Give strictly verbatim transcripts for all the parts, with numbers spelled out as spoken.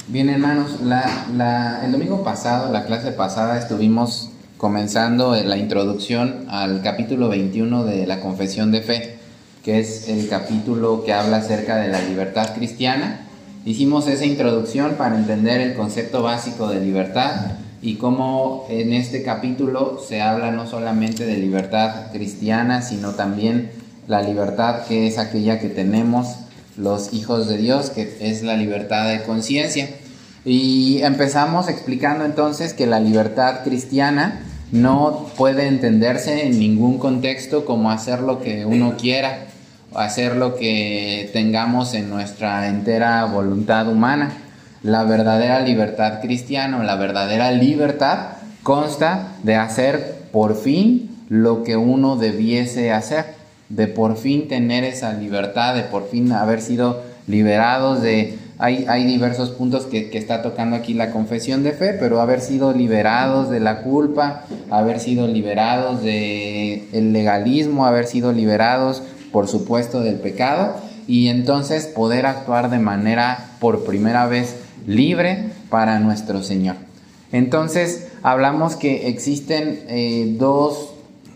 Bien, hermanos, la, la, el domingo pasado, la clase pasada, estuvimos comenzando la introducción al capítulo veintiuno de la Confesión de Fe, que es el capítulo que habla acerca de la libertad cristiana. Hicimos esa introducción para entender el concepto básico de libertad y cómo en este capítulo se habla no solamente de libertad cristiana, sino también la libertad que es aquella que tenemos los hijos de Dios, que es la libertad de conciencia. Y empezamos explicando entonces que la libertad cristiana no puede entenderse en ningún contexto como hacer lo que uno quiera, hacer lo que tengamos en nuestra entera voluntad humana. La verdadera libertad cristiana, la verdadera libertad, consta de hacer por fin lo que uno debiese hacer, de por fin tener esa libertad, de por fin haber sido liberados de... Hay, hay diversos puntos que, que está tocando aquí la confesión de fe, pero haber sido liberados de la culpa, haber sido liberados del legalismo, haber sido liberados, por supuesto, del pecado, y entonces poder actuar de manera, por primera vez, libre para nuestro Señor. Entonces, hablamos que existen eh, dos,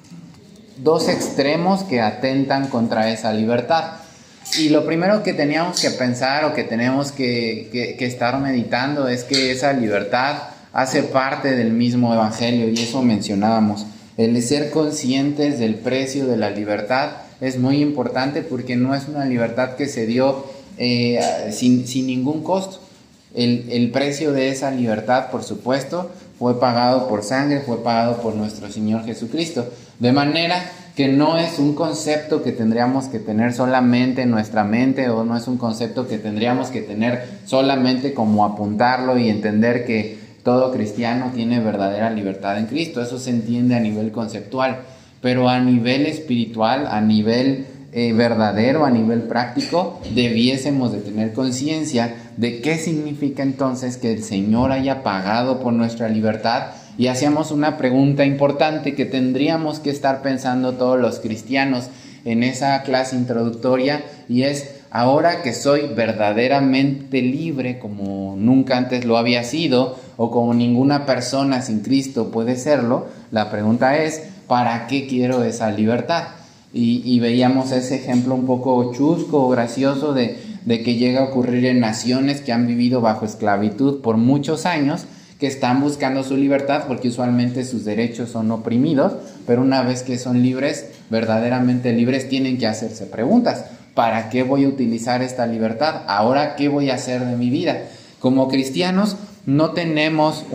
dos extremos que atentan contra esa libertad. Y lo primero que teníamos que pensar o que tenemos que, que, que estar meditando es que esa libertad hace parte del mismo evangelio, y eso mencionábamos. El ser conscientes del precio de la libertad es muy importante porque no es una libertad que se dio eh, sin, sin ningún costo. El, el precio de esa libertad, por supuesto, fue pagado por sangre, fue pagado por nuestro Señor Jesucristo. De manera que no es un concepto que tendríamos que tener solamente en nuestra mente, o no es un concepto que tendríamos que tener solamente como apuntarlo y entender que todo cristiano tiene verdadera libertad en Cristo. Eso se entiende a nivel conceptual, pero a nivel espiritual, a nivel eh, verdadero, a nivel práctico, debiésemos de tener conciencia de qué significa entonces que el Señor haya pagado por nuestra libertad. Y hacíamos una pregunta importante que tendríamos que estar pensando todos los cristianos en esa clase introductoria, y es: ahora que soy verdaderamente libre como nunca antes lo había sido, o como ninguna persona sin Cristo puede serlo, la pregunta es: ¿para qué quiero esa libertad? Y, y veíamos ese ejemplo un poco chusco o gracioso de, de que llega a ocurrir en naciones que han vivido bajo esclavitud por muchos años, que están buscando su libertad porque usualmente sus derechos son oprimidos, pero una vez que son libres, verdaderamente libres, tienen que hacerse preguntas. ¿Para qué voy a utilizar esta libertad? ¿Ahora qué voy a hacer de mi vida? Como cristianos no tenemos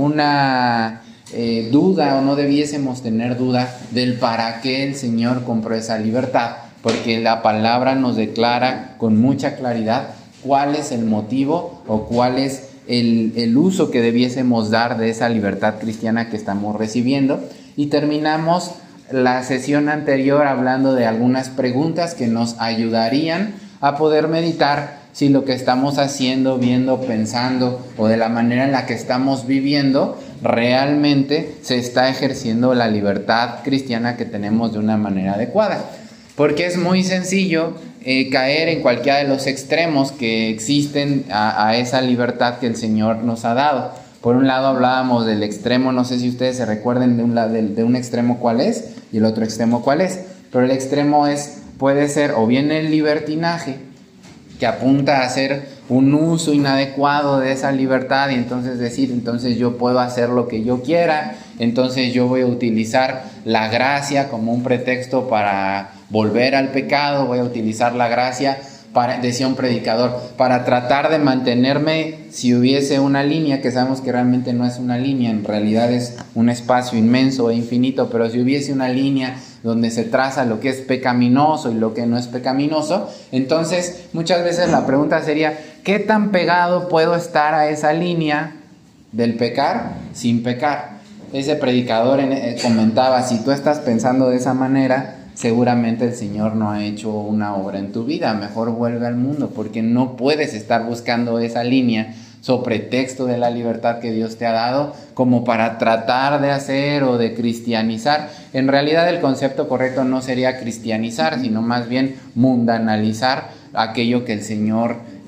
una eh, duda, o no debiésemos tener duda del para qué el Señor compró esa libertad, porque la palabra nos declara con mucha claridad cuál es el motivo o cuál es El, el uso que debiésemos dar de esa libertad cristiana que estamos recibiendo. Y terminamos la sesión anterior hablando de algunas preguntas que nos ayudarían a poder meditar si lo que estamos haciendo, viendo, pensando, o de la manera en la que estamos viviendo, realmente se está ejerciendo la libertad cristiana que tenemos de una manera adecuada. Porque es muy sencillo eh, caer en cualquiera de los extremos que existen a, a esa libertad que el Señor nos ha dado. Por un lado hablábamos del extremo, no sé si ustedes se recuerden de un, de, de un extremo cuál es y el otro extremo cuál es, pero el extremo es, puede ser o bien el libertinaje, que apunta a hacer un uso inadecuado de esa libertad, y entonces decir, entonces yo puedo hacer lo que yo quiera, entonces yo voy a utilizar la gracia como un pretexto para volver al pecado, voy a utilizar la gracia, para, decía un predicador, para tratar de mantenerme, si hubiese una línea, que sabemos que realmente no es una línea, en realidad es un espacio inmenso e infinito, pero si hubiese una línea donde se traza lo que es pecaminoso y lo que no es pecaminoso, entonces muchas veces la pregunta sería: ¿qué tan pegado puedo estar a esa línea del pecar sin pecar? Ese predicador comentaba: si tú estás pensando de esa manera, seguramente el Señor no ha hecho una obra en tu vida, mejor vuelve al mundo, porque no puedes estar buscando esa línea sobre pretexto de la libertad que Dios te ha dado como para tratar de hacer o de cristianizar. En realidad el concepto correcto no sería cristianizar, sino más bien mundanalizar aquello que el Señor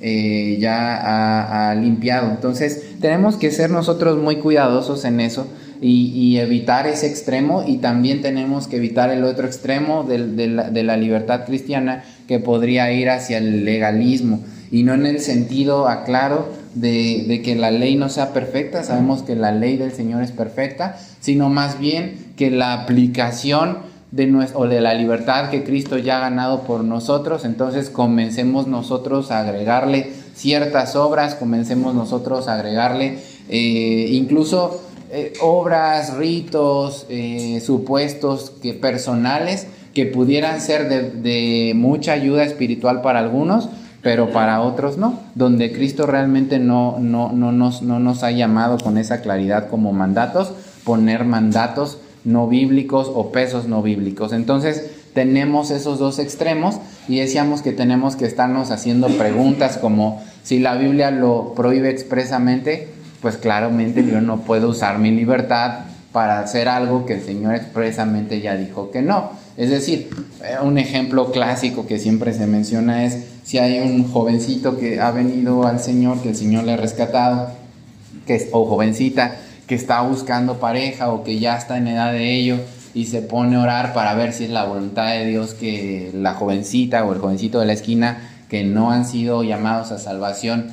eh, ya ha, ha limpiado. Entonces tenemos que ser nosotros muy cuidadosos en eso y, y evitar ese extremo, y también tenemos que evitar el otro extremo de, de, la, de la libertad cristiana, que podría ir hacia el legalismo, y no en el sentido, aclaro, de, de que la ley no sea perfecta. Sabemos que la ley del Señor es perfecta, sino más bien que la aplicación de nuestro, o de la libertad que Cristo ya ha ganado por nosotros, entonces comencemos nosotros a agregarle ciertas obras, comencemos nosotros a agregarle eh, incluso eh, obras, ritos, eh, supuestos que, personales, que pudieran ser de, de mucha ayuda espiritual para algunos, pero para otros no, donde Cristo realmente no, no, no, nos, no nos ha llamado con esa claridad como mandatos, poner mandatos no bíblicos o pesos no bíblicos. Entonces tenemos esos dos extremos, y decíamos que tenemos que estarnos haciendo preguntas como, si la Biblia lo prohíbe expresamente, pues claramente yo no puedo usar mi libertad para hacer algo que el Señor expresamente ya dijo que no. Es decir, un ejemplo clásico que siempre se menciona es si hay un jovencito que ha venido al Señor, que el Señor le ha rescatado, que es, o jovencita que está buscando pareja o que ya está en edad de ello, y se pone a orar para ver si es la voluntad de Dios que la jovencita o el jovencito de la esquina, que no han sido llamados a salvación,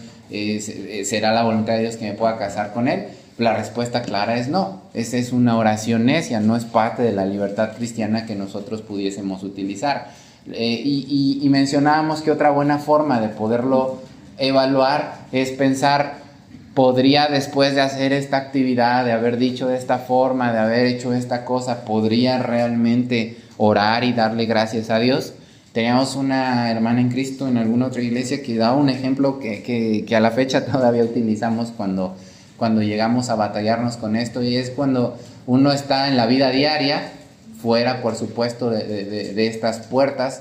eh, será la voluntad de Dios que me pueda casar con él. La respuesta clara es no. Esa es una oración necia, no es parte de la libertad cristiana que nosotros pudiésemos utilizar. Eh, y, y, y mencionábamos que otra buena forma de poderlo evaluar es pensar, ¿podría, después de hacer esta actividad, de haber dicho de esta forma, de haber hecho esta cosa, podría realmente orar y darle gracias a Dios? Teníamos una hermana en Cristo en alguna otra iglesia que daba un ejemplo que, que, que a la fecha todavía utilizamos cuando, cuando llegamos a batallarnos con esto, y es cuando uno está en la vida diaria, fuera por supuesto de, de, de estas puertas,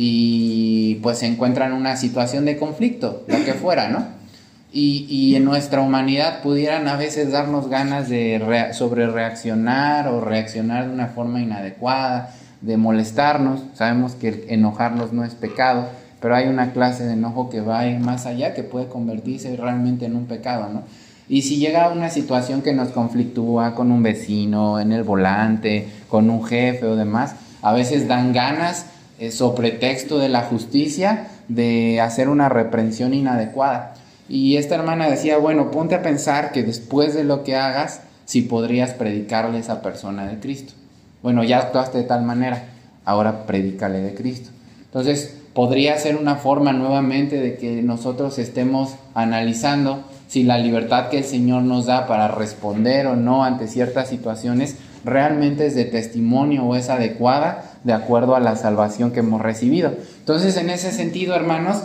y pues se encuentra en una situación de conflicto, la que fuera, ¿no? Y, y en nuestra humanidad pudieran a veces darnos ganas de rea- sobre reaccionar o reaccionar de una forma inadecuada, de molestarnos. Sabemos que enojarnos no es pecado, pero hay una clase de enojo que va a ir más allá, que puede convertirse realmente en un pecado, ¿no? Y si llega a una situación que nos conflictúa con un vecino, en el volante, con un jefe o demás, a veces dan ganas, eh, sobre pretexto de la justicia, de hacer una reprensión inadecuada. Y esta hermana decía, bueno, ponte a pensar que después de lo que hagas, si podrías predicarle a esa persona de Cristo. Bueno, ya actuaste de tal manera, ahora predícale de Cristo. Entonces, podría ser una forma nuevamente de que nosotros estemos analizando si la libertad que el Señor nos da para responder o no ante ciertas situaciones realmente es de testimonio o es adecuada de acuerdo a la salvación que hemos recibido. Entonces, en ese sentido, hermanos,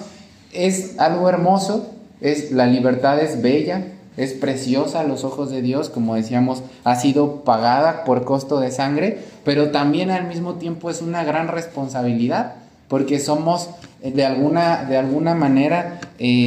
es algo hermoso. Es, la libertad es bella, es preciosa a los ojos de Dios, como decíamos, ha sido pagada por costo de sangre, pero también al mismo tiempo es una gran responsabilidad, porque somos de alguna, de alguna manera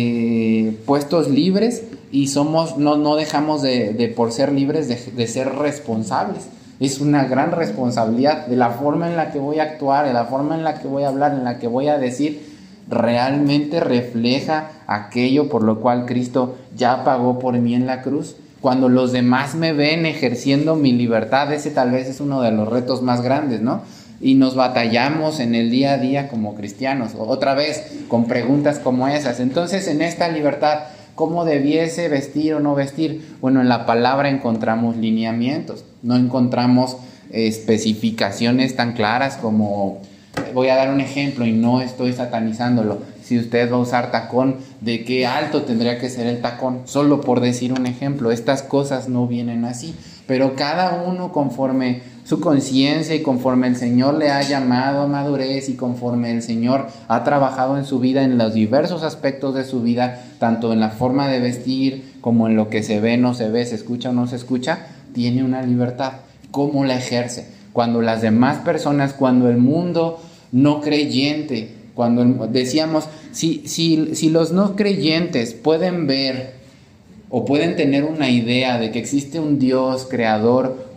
eh, puestos libres, y somos, no, no dejamos de, de, por ser libres, de, de ser responsables. Es una gran responsabilidad de la forma en la que voy a actuar, de la forma en la que voy a hablar, en la que voy a decir, realmente refleja aquello por lo cual Cristo ya pagó por mí en la cruz. Cuando los demás me ven ejerciendo mi libertad, ese tal vez es uno de los retos más grandes, ¿no? Y nos batallamos en el día a día como cristianos, otra vez con preguntas como esas. Entonces, en esta libertad, ¿cómo debiese vestir o no vestir? Bueno, en la palabra encontramos lineamientos, no encontramos especificaciones tan claras como... Voy a dar un ejemplo y no estoy satanizándolo. Si usted va a usar tacón, ¿de qué alto tendría que ser el tacón? Solo por decir un ejemplo. Estas cosas no vienen así. Pero cada uno, conforme su conciencia y conforme el Señor le ha llamado a madurez y conforme el Señor ha trabajado en su vida, en los diversos aspectos de su vida, tanto en la forma de vestir como en lo que se ve, no se ve, se escucha o no se escucha, tiene una libertad. ¿Cómo la ejerce? Cuando las demás personas, cuando el mundo no creyente, cuando el, decíamos, si, si, si los no creyentes pueden ver o pueden tener una idea de que existe un Dios creador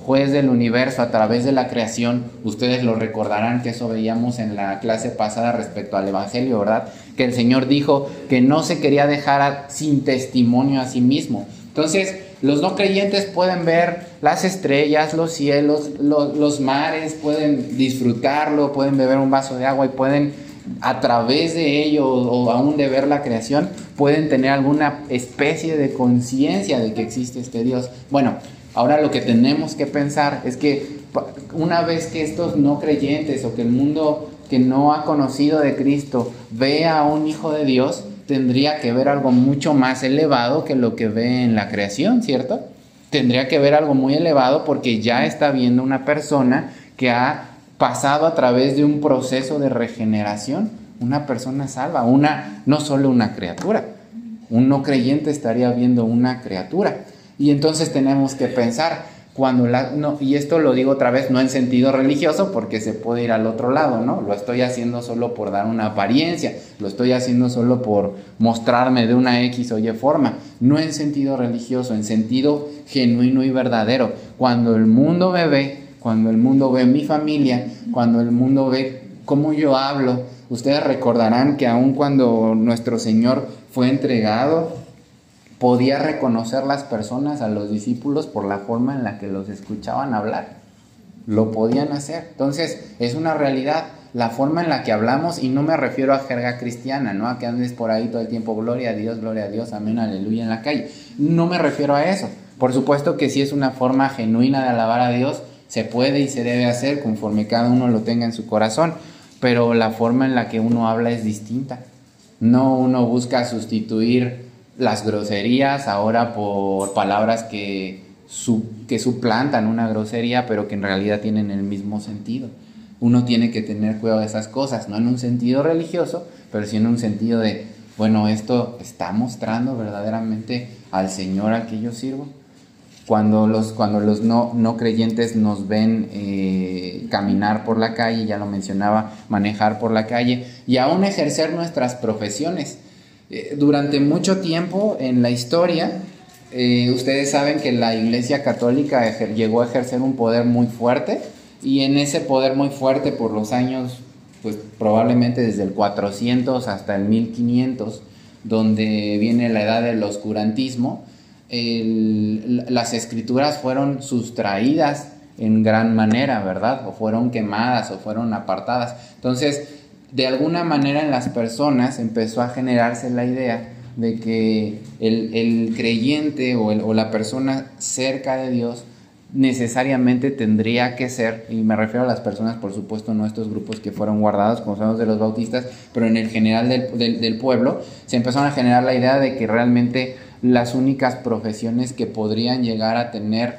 juez del universo a través de la creación. Ustedes lo recordarán que eso veíamos en la clase pasada respecto al Evangelio, ¿verdad? Que el Señor dijo que no se quería dejar a, sin testimonio a sí mismo. Entonces, los no creyentes pueden ver las estrellas, los cielos, los, los mares, pueden disfrutarlo, pueden beber un vaso de agua y pueden, a través de ello o aún de ver la creación, pueden tener alguna especie de conciencia de que existe este Dios. Bueno, ahora lo que tenemos que pensar es que una vez que estos no creyentes o que el mundo que no ha conocido de Cristo ve a un hijo de Dios, tendría que ver algo mucho más elevado que lo que ve en la creación, ¿cierto? Tendría que ver algo muy elevado porque ya está viendo una persona que ha pasado a través de un proceso de regeneración, una persona salva, una, no solo una criatura. Un no creyente estaría viendo una criatura. Y entonces tenemos que pensar, cuando la, no, y esto lo digo otra vez, no en sentido religioso, porque se puede ir al otro lado, ¿no? Lo estoy haciendo solo por dar una apariencia, lo estoy haciendo solo por mostrarme de una X o Y forma, no en sentido religioso, en sentido genuino y verdadero. Cuando el mundo me ve, cuando el mundo ve mi familia, cuando el mundo ve cómo yo hablo, ustedes recordarán que aun cuando nuestro Señor fue entregado, podía reconocer las personas, a los discípulos, por la forma en la que los escuchaban hablar. Lo podían hacer. Entonces, es una realidad. La forma en la que hablamos, y no me refiero a jerga cristiana, ¿no? A que andes por ahí todo el tiempo, gloria a Dios, gloria a Dios, amén, aleluya en la calle. No me refiero a eso. Por supuesto que si es una forma genuina de alabar a Dios, se puede y se debe hacer conforme cada uno lo tenga en su corazón. Pero la forma en la que uno habla es distinta. No uno busca sustituir las groserías ahora por palabras que, su, que suplantan una grosería, pero que en realidad tienen el mismo sentido. Uno tiene que tener cuidado de esas cosas, no en un sentido religioso, pero sí en un sentido de, bueno, esto está mostrando verdaderamente al Señor al que yo sirvo. Cuando los, cuando los no, no creyentes nos ven eh, caminar por la calle, ya lo mencionaba, manejar por la calle y aún ejercer nuestras profesiones. Durante mucho tiempo en la historia, eh, ustedes saben que la Iglesia Católica ejer- llegó a ejercer un poder muy fuerte, y en ese poder muy fuerte por los años, pues probablemente desde el cuatrocientos hasta el mil quinientos, donde viene la edad del oscurantismo, el, las escrituras fueron sustraídas en gran manera, ¿verdad? O fueron quemadas o fueron apartadas. Entonces, de alguna manera en las personas empezó a generarse la idea de que el, el creyente o, el, o la persona cerca de Dios necesariamente tendría que ser, y me refiero a las personas, por supuesto, no a estos grupos que fueron guardados, como son los de los bautistas, pero en el general del, del, del pueblo, se empezaron a generar la idea de que realmente las únicas profesiones que podrían llegar a tener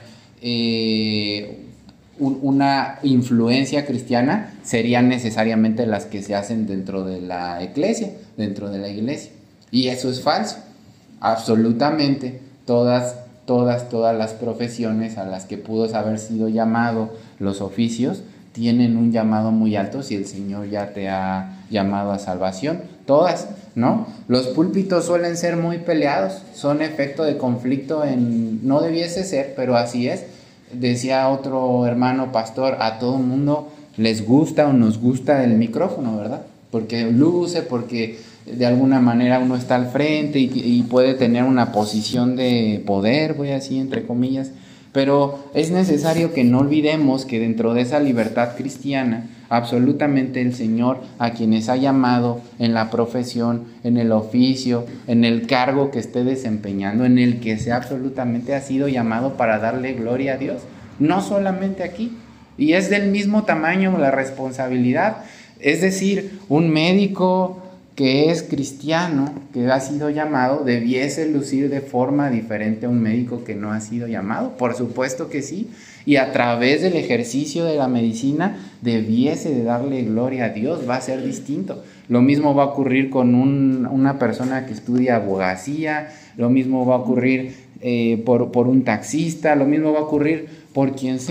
eh, una influencia cristiana serían necesariamente las que se hacen dentro de la iglesia, dentro de la iglesia. Y eso es falso. Absolutamente todas, todas, todas las profesiones a las que pudo haber sido llamado los oficios tienen un llamado muy alto si el Señor ya te ha llamado a salvación. Todas, ¿no? Los púlpitos suelen ser muy peleados, son efecto de conflicto en... No debiese ser, pero así es. Decía otro hermano pastor, a todo mundo les gusta o nos gusta el micrófono, ¿verdad? Porque luce, porque de alguna manera uno está al frente y, y puede tener una posición de poder, voy así entre comillas, pero es necesario que no olvidemos que dentro de esa libertad cristiana, absolutamente el Señor a quienes ha llamado en la profesión, en el oficio, en el cargo que esté desempeñando, en el que sea absolutamente ha sido llamado para darle gloria a Dios, no solamente aquí. Y es del mismo tamaño la responsabilidad, es decir, un médico que es cristiano, que ha sido llamado, debiese lucir de forma diferente a un médico que no ha sido llamado. Por supuesto que sí. Y a través del ejercicio de la medicina debiese de darle gloria a Dios, va a ser distinto. Lo mismo va a ocurrir con un, una persona que estudia abogacía, lo mismo va a ocurrir eh, por, por un taxista, lo mismo va a ocurrir por quien sea.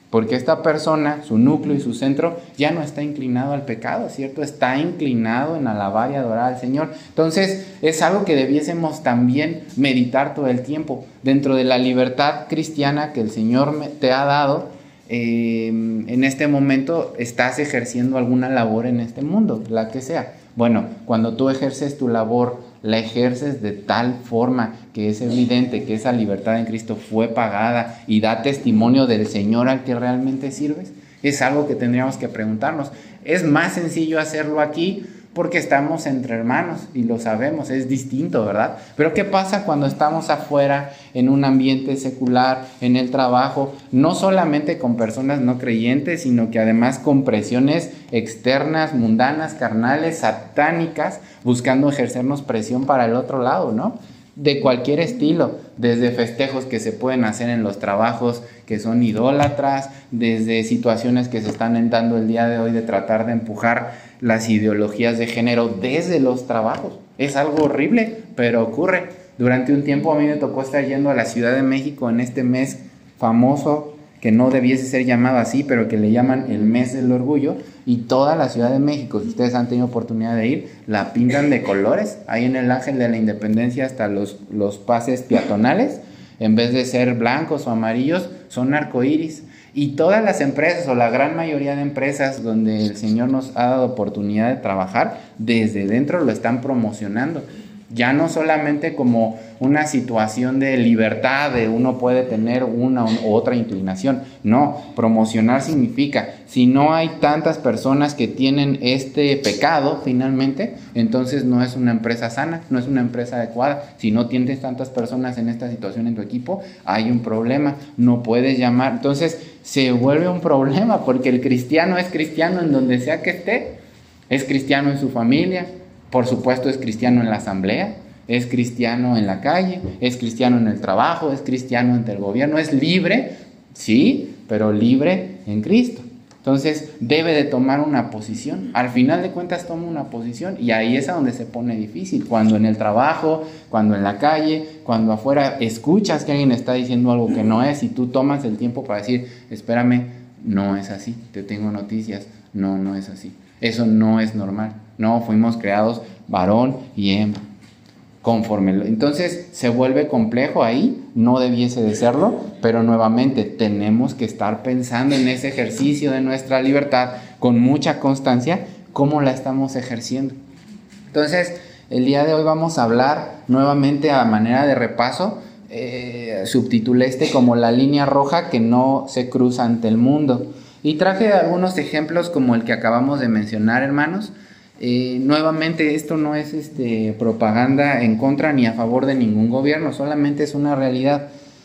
porque esta persona, su núcleo y su centro, ya no está inclinado al pecado, ¿cierto? Está inclinado en alabar y adorar al Señor. Entonces, es algo que debiésemos también meditar todo el tiempo. Dentro de la libertad cristiana que el Señor te ha dado, eh, en este momento estás ejerciendo alguna labor en este mundo, la que sea. Bueno, cuando tú ejerces tu labor, la ejerces de tal forma que es evidente que esa libertad en Cristo fue pagada y da testimonio del Señor al que realmente sirves. Es algo que tendríamos que preguntarnos. Es más sencillo hacerlo aquí porque estamos entre hermanos y lo sabemos, es distinto, ¿verdad? Pero ¿qué pasa cuando estamos afuera en un ambiente secular, en el trabajo, no solamente con personas no creyentes, sino que además con presiones externas, mundanas, carnales, satánicas, buscando ejercernos presión para el otro lado, ¿no? De cualquier estilo, desde festejos que se pueden hacer en los trabajos que son idólatras, desde situaciones que se están dando el día de hoy de tratar de empujar las ideologías de género desde los trabajos. Es algo horrible, pero ocurre. Durante un tiempo a mí me tocó estar yendo a la Ciudad de México en este mes famoso, que no debiese ser llamado así, pero que le llaman el mes del orgullo, y toda la Ciudad de México, si ustedes han tenido oportunidad de ir, la pintan de colores. Ahí en el Ángel de la Independencia hasta los, los pases peatonales, en vez de ser blancos o amarillos, son arcoíris. Y todas las empresas, o la gran mayoría de empresas donde el Señor nos ha dado oportunidad de trabajar, desde dentro lo están promocionando. Ya no solamente como una situación de libertad, de uno puede tener una u otra inclinación. No, promocionar significa, si no hay tantas personas que tienen este pecado finalmente, entonces no es una empresa sana, no es una empresa adecuada. Si no tienes tantas personas en esta situación en tu equipo, hay un problema, no puedes llamar. Entonces se vuelve un problema porque el cristiano es cristiano en donde sea que esté, es cristiano en su familia, por supuesto es cristiano en la asamblea, es cristiano en la calle, es cristiano en el trabajo, es cristiano ante el gobierno, es libre, sí, pero libre en Cristo. Entonces debe de tomar una posición, al final de cuentas toma una posición y ahí es a donde se pone difícil, cuando en el trabajo, cuando en la calle, cuando afuera escuchas que alguien está diciendo algo que no es y tú tomas el tiempo para decir, espérame, no es así, te tengo noticias, no, no es así, eso no es normal. No, fuimos creados varón y hembra. Conforme. Entonces se vuelve complejo ahí, no debiese de serlo, pero nuevamente tenemos que estar pensando en ese ejercicio de nuestra libertad con mucha constancia, cómo la estamos ejerciendo. Entonces, el día de hoy vamos a hablar nuevamente a manera de repaso, eh, subtitulé este como la línea roja que no se cruza ante el mundo. Y traje algunos ejemplos como el que acabamos de mencionar, hermanos. Eh, nuevamente esto no es este, propaganda en contra ni a favor de ningún gobierno, solamente es una realidad.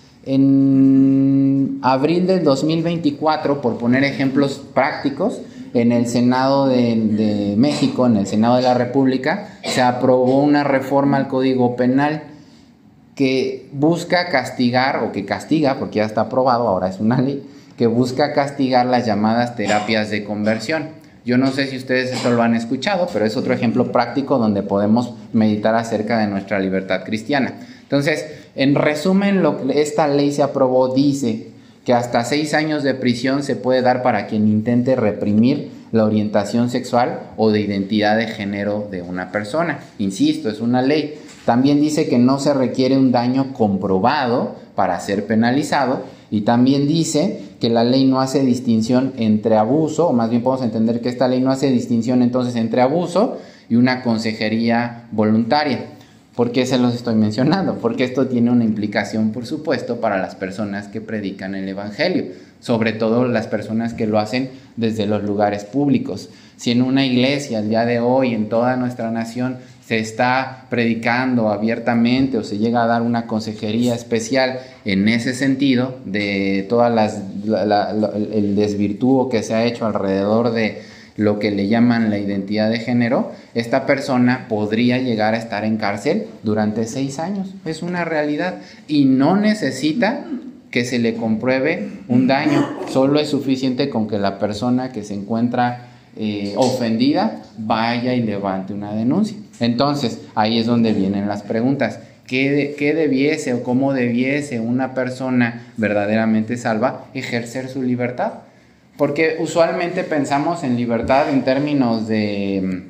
En abril del dos mil veinticuatro, por poner ejemplos prácticos, en el Senado de, de México, en el Senado de la República, se aprobó una reforma al Código Penal que busca castigar, o que castiga, porque ya está aprobado, ahora es una ley, que busca castigar las llamadas terapias de conversión. Yo no sé si ustedes esto lo han escuchado, pero es otro ejemplo práctico donde podemos meditar acerca de nuestra libertad cristiana. Entonces, en resumen, lo que esta ley se aprobó dice que hasta seis años de prisión se puede dar para quien intente reprimir la orientación sexual o de identidad de género de una persona. Insisto, es una ley. También dice que no se requiere un daño comprobado para ser penalizado. Y también dice que la ley no hace distinción entre abuso, o más bien podemos entender que esta ley no hace distinción entonces entre abuso y una consejería voluntaria. ¿Por qué se los estoy mencionando? Porque esto tiene una implicación, por supuesto, para las personas que predican el evangelio, sobre todo las personas que lo hacen desde los lugares públicos. Si en una iglesia el día de hoy, en toda nuestra nación, se está predicando abiertamente o se llega a dar una consejería especial en ese sentido de todas las la, la, la, el desvirtúo que se ha hecho alrededor de lo que le llaman la identidad de género, esta persona podría llegar a estar en cárcel durante seis años. Es una realidad y no necesita que se le compruebe un daño, solo es suficiente con que la persona que se encuentra eh, ofendida vaya y levante una denuncia. Entonces, ahí es donde vienen las preguntas. ¿Qué, de, ¿Qué debiese o cómo debiese una persona verdaderamente salva ejercer su libertad? Porque usualmente pensamos en libertad en términos de...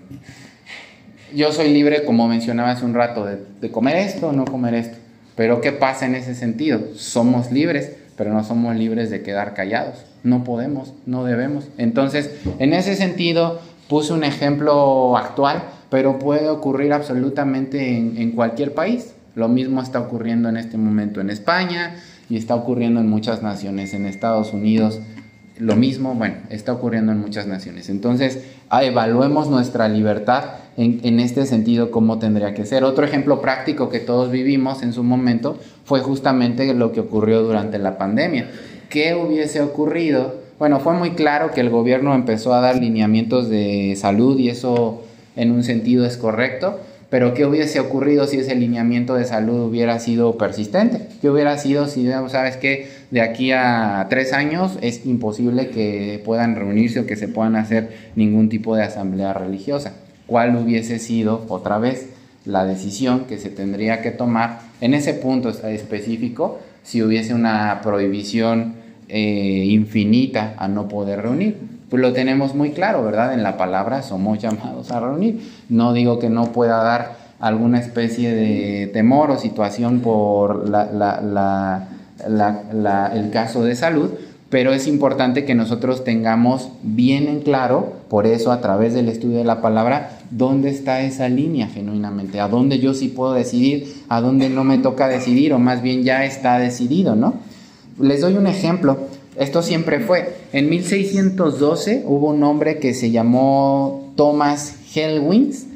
Yo soy libre, como mencionaba hace un rato, de, de comer esto o no comer esto. Pero ¿qué pasa en ese sentido? Somos libres, pero no somos libres de quedar callados. No podemos, no debemos. Entonces, en ese sentido, puse un ejemplo actual, pero puede ocurrir absolutamente en, en cualquier país. Lo mismo está ocurriendo en este momento en España y está ocurriendo en muchas naciones, en Estados Unidos. Lo mismo, bueno, está ocurriendo en muchas naciones. Entonces, evaluemos nuestra libertad en, en este sentido, cómo tendría que ser. Otro ejemplo práctico que todos vivimos en su momento fue justamente lo que ocurrió durante la pandemia. ¿Qué hubiese ocurrido? Bueno, fue muy claro que el gobierno empezó a dar lineamientos de salud y eso en un sentido es correcto, pero ¿qué hubiese ocurrido si ese lineamiento de salud hubiera sido persistente? ¿Qué hubiera sido si, sabes qué, de aquí a tres años es imposible que puedan reunirse o que se puedan hacer ningún tipo de asamblea religiosa? ¿Cuál hubiese sido, otra vez, la decisión que se tendría que tomar en ese punto específico si hubiese una prohibición eh, infinita a no poder reunir? Pues lo tenemos muy claro, ¿verdad? En la palabra somos llamados a reunir. No digo que no pueda dar alguna especie de temor o situación por la, la, la, la, la, el caso de salud, pero es importante que nosotros tengamos bien en claro, por eso a través del estudio de la palabra, dónde está esa línea genuinamente, a dónde yo sí puedo decidir, a dónde no me toca decidir, o más bien ya está decidido, ¿no? Les doy un ejemplo. Esto siempre fue. En mil seiscientos doce hubo un hombre que se llamó Thomas Helwins.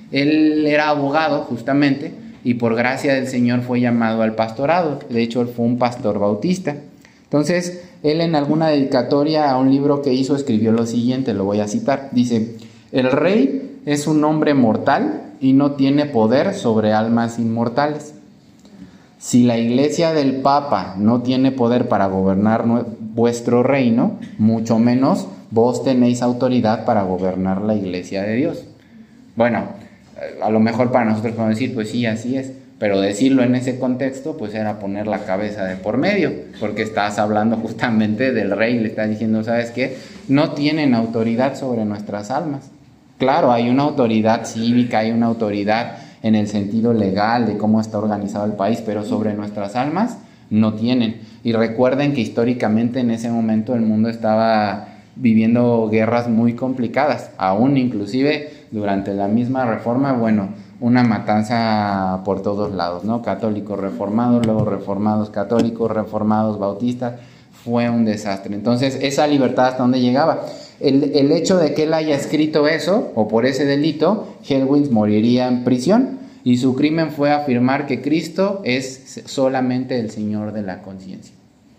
Él era abogado justamente y por gracia del Señor fue llamado al pastorado. De hecho, él fue un pastor bautista. Entonces, él en alguna dedicatoria a un libro que hizo escribió lo siguiente, lo voy a citar. Dice: el rey es un hombre mortal y no tiene poder sobre almas inmortales. Si la iglesia del Papa no tiene poder para gobernar vuestro reino, mucho menos vos tenéis autoridad para gobernar la iglesia de Dios. Bueno, a lo mejor para nosotros podemos decir, pues sí, así es, pero decirlo en ese contexto, pues era poner la cabeza de por medio, porque estás hablando justamente del rey, le estás diciendo, ¿sabes qué? No tienen autoridad sobre nuestras almas. Claro, hay una autoridad cívica, hay una autoridad en el sentido legal de cómo está organizado el país, pero sobre nuestras almas no tienen. Y recuerden que históricamente en ese momento el mundo estaba viviendo guerras muy complicadas, aún inclusive durante la misma reforma, bueno, una matanza por todos lados, ¿no? Católicos reformados, luego reformados católicos, reformados bautistas, fue un desastre. Entonces, esa libertad hasta dónde llegaba. El, el hecho de que él haya escrito eso, o por ese delito, Helwins moriría en prisión, y su crimen fue afirmar que Cristo es solamente el Señor de la conciencia.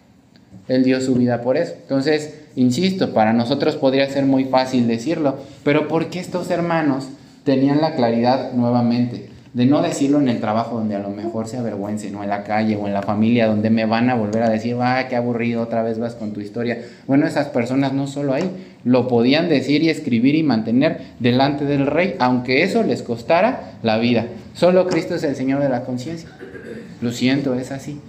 Él dio su vida por eso. Entonces, insisto, para nosotros podría ser muy fácil decirlo, pero ¿por qué estos hermanos tenían la claridad nuevamente de no decirlo en el trabajo donde a lo mejor se avergüencen, o en la calle o en la familia donde me van a volver a decir, ah, qué aburrido, otra vez vas con tu historia? Bueno, esas personas no solo ahí, lo podían decir y escribir y mantener delante del rey, aunque eso les costara la vida. Solo Cristo es el Señor de la conciencia. Lo siento, es así.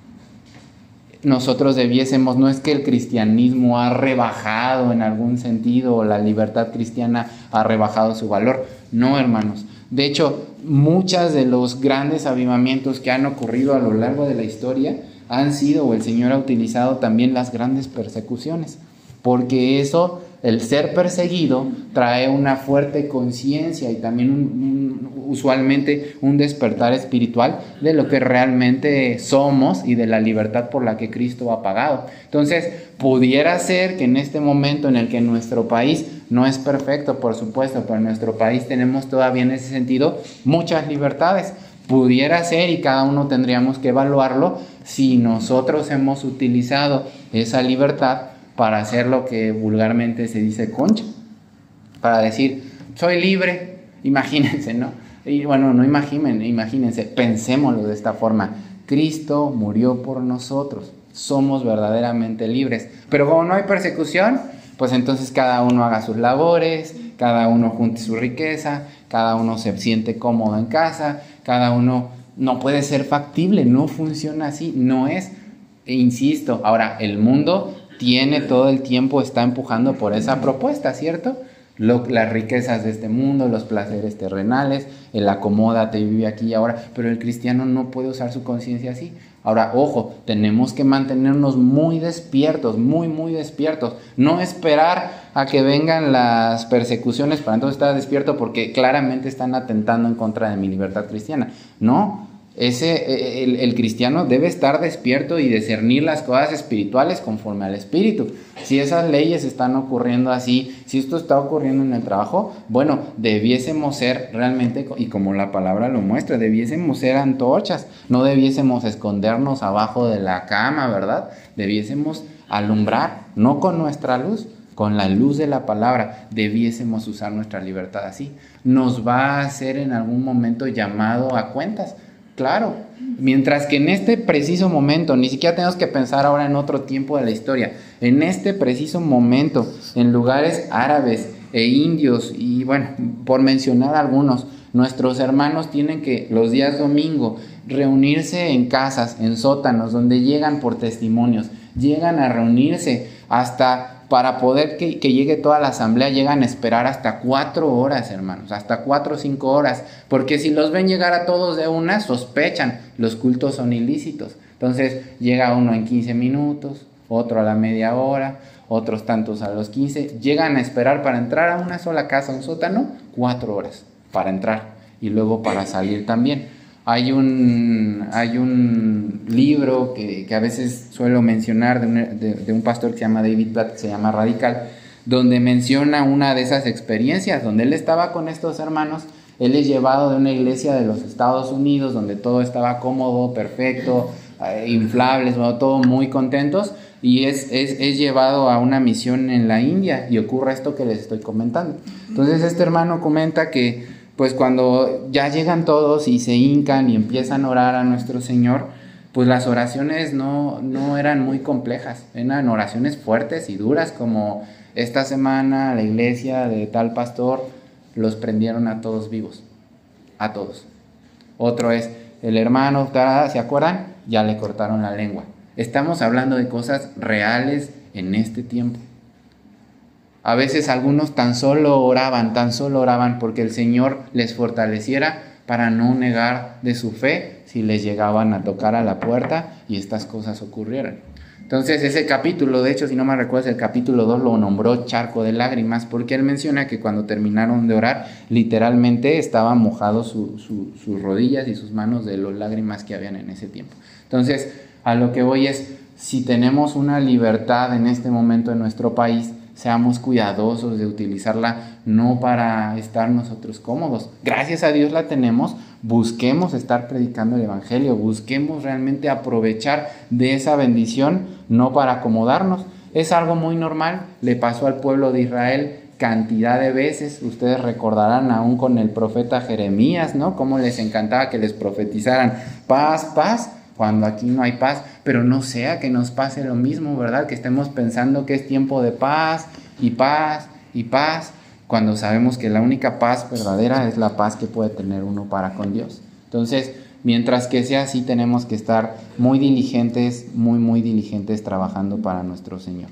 Nosotros debiésemos, no es que el cristianismo ha rebajado en algún sentido, o la libertad cristiana ha rebajado su valor. No, hermanos. De hecho, muchos de los grandes avivamientos que han ocurrido a lo largo de la historia han sido, o el Señor ha utilizado también, las grandes persecuciones, porque eso, el ser perseguido, trae una fuerte conciencia y también un, un, usualmente un despertar espiritual de lo que realmente somos y de la libertad por la que Cristo ha pagado. Entonces, pudiera ser que en este momento en el que nuestro país no es perfecto, por supuesto, pero en nuestro país tenemos todavía en ese sentido muchas libertades. Pudiera ser, y cada uno tendríamos que evaluarlo, si nosotros hemos utilizado esa libertad para hacer lo que vulgarmente se dice concha, para decir, soy libre, imagínense, ¿no? Y bueno, no imaginen, imagínense, pensémoslo de esta forma: Cristo murió por nosotros, somos verdaderamente libres, pero como no hay persecución, pues entonces cada uno haga sus labores, cada uno junte su riqueza, cada uno se siente cómodo en casa, cada uno no puede ser factible, no funciona así, no es, e insisto, ahora el mundo tiene todo el tiempo, está empujando por esa propuesta, ¿cierto? Lo, las riquezas de este mundo, los placeres terrenales, el acomódate y vive aquí y ahora, pero el cristiano no puede usar su conciencia así. Ahora, ojo, tenemos que mantenernos muy despiertos, muy, muy despiertos. No esperar a que vengan las persecuciones para entonces estar despierto porque claramente están atentando en contra de mi libertad cristiana. No, ese, el, el cristiano debe estar despierto y discernir las cosas espirituales conforme al espíritu. Si esas leyes están ocurriendo así, si esto está ocurriendo en el trabajo, bueno, debiésemos ser realmente, y como la palabra lo muestra, debiésemos ser antorchas, no debiésemos escondernos abajo de la cama, ¿verdad? Debiésemos alumbrar, no con nuestra luz, con la luz de la palabra, debiésemos usar nuestra libertad así. Nos va a hacer en algún momento llamado a cuentas. Claro, mientras que en este preciso momento, ni siquiera tenemos que pensar ahora en otro tiempo de la historia, en este preciso momento, en lugares árabes e indios, y bueno, por mencionar algunos, nuestros hermanos tienen que los días domingo reunirse en casas, en sótanos, donde llegan por testimonios, llegan a reunirse hasta... Para poder que, que llegue toda la asamblea, llegan a esperar hasta cuatro horas, hermanos, hasta cuatro o cinco horas, porque si los ven llegar a todos de una, sospechan, los cultos son ilícitos. Entonces llega uno en quince minutos, otro a la media hora, otros tantos a los quince, llegan a esperar para entrar a una sola casa, un sótano, cuatro horas para entrar y luego para salir también. Hay un, hay un libro que, que a veces suelo mencionar de un, de, de un pastor que se llama David Platt, que se llama Radical, donde menciona una de esas experiencias, donde él estaba con estos hermanos. Él es llevado de una iglesia de los Estados Unidos, donde todo estaba cómodo, perfecto, eh, inflables, bueno, todo muy contentos, y es, es, es llevado a una misión en la India, y ocurre esto que les estoy comentando. Entonces este hermano comenta que pues cuando ya llegan todos y se hincan y empiezan a orar a nuestro Señor, pues las oraciones no, no eran muy complejas, eran oraciones fuertes y duras, como esta semana la iglesia de tal pastor los prendieron a todos vivos, a todos. Otro es, el hermano, ¿se acuerdan? Ya le cortaron la lengua. Estamos hablando de cosas reales en este tiempo. A veces algunos tan solo oraban, tan solo oraban porque el Señor les fortaleciera para no negar de su fe si les llegaban a tocar a la puerta y estas cosas ocurrieran. Entonces ese capítulo, de hecho, si no me recuerdo, el capítulo dos lo nombró charco de lágrimas, porque él menciona que cuando terminaron de orar, literalmente estaban mojados su, su, sus rodillas y sus manos de las lágrimas que habían en ese tiempo. Entonces, a lo que voy es, si tenemos una libertad en este momento en nuestro país, seamos cuidadosos de utilizarla no para estar nosotros cómodos. Gracias a Dios la tenemos, busquemos estar predicando el evangelio, busquemos realmente aprovechar de esa bendición, no para acomodarnos. Es algo muy normal, le pasó al pueblo de Israel cantidad de veces. Ustedes recordarán aún con el profeta Jeremías, ¿no? Cómo les encantaba que les profetizaran paz, paz, cuando aquí no hay paz, pero no sea que nos pase lo mismo, ¿verdad? Que estemos pensando que es tiempo de paz y paz y paz, cuando sabemos que la única paz verdadera es la paz que puede tener uno para con Dios. Entonces, mientras que sea así, tenemos que estar muy diligentes, muy, muy diligentes trabajando para nuestro Señor.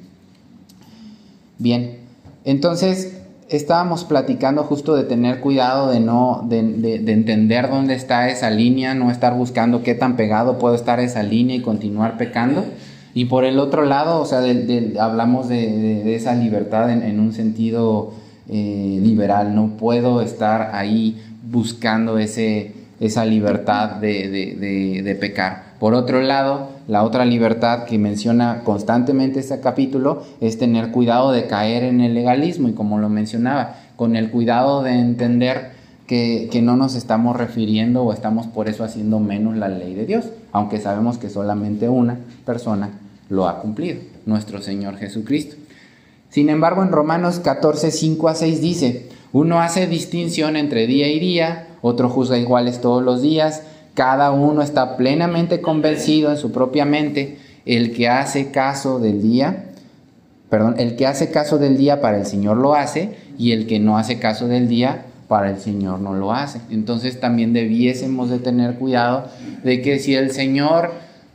Bien, entonces estábamos platicando justo de tener cuidado de no de, de, de entender dónde está esa línea, no estar buscando qué tan pegado puede estar esa línea y continuar pecando. Y por el otro lado, o sea, de, de, hablamos de, de, de esa libertad en, en un sentido eh, liberal. No puedo estar ahí buscando ese, esa libertad de, de, de, de pecar. Por otro lado, la otra libertad que menciona constantemente este capítulo es tener cuidado de caer en el legalismo, y como lo mencionaba, con el cuidado de entender que, que no nos estamos refiriendo o estamos por eso haciendo menos la ley de Dios, aunque sabemos que solamente una persona lo ha cumplido, nuestro Señor Jesucristo. Sin embargo, en Romanos catorce, cinco a seis dice, uno hace distinción entre día y día, otro juzga iguales todos los días. Cada uno está plenamente convencido en su propia mente. El que hace caso del día, perdón, el que hace caso del día para el Señor lo hace, y el que no hace caso del día para el Señor no lo hace. Entonces también debiésemos de tener cuidado de que si el Señor,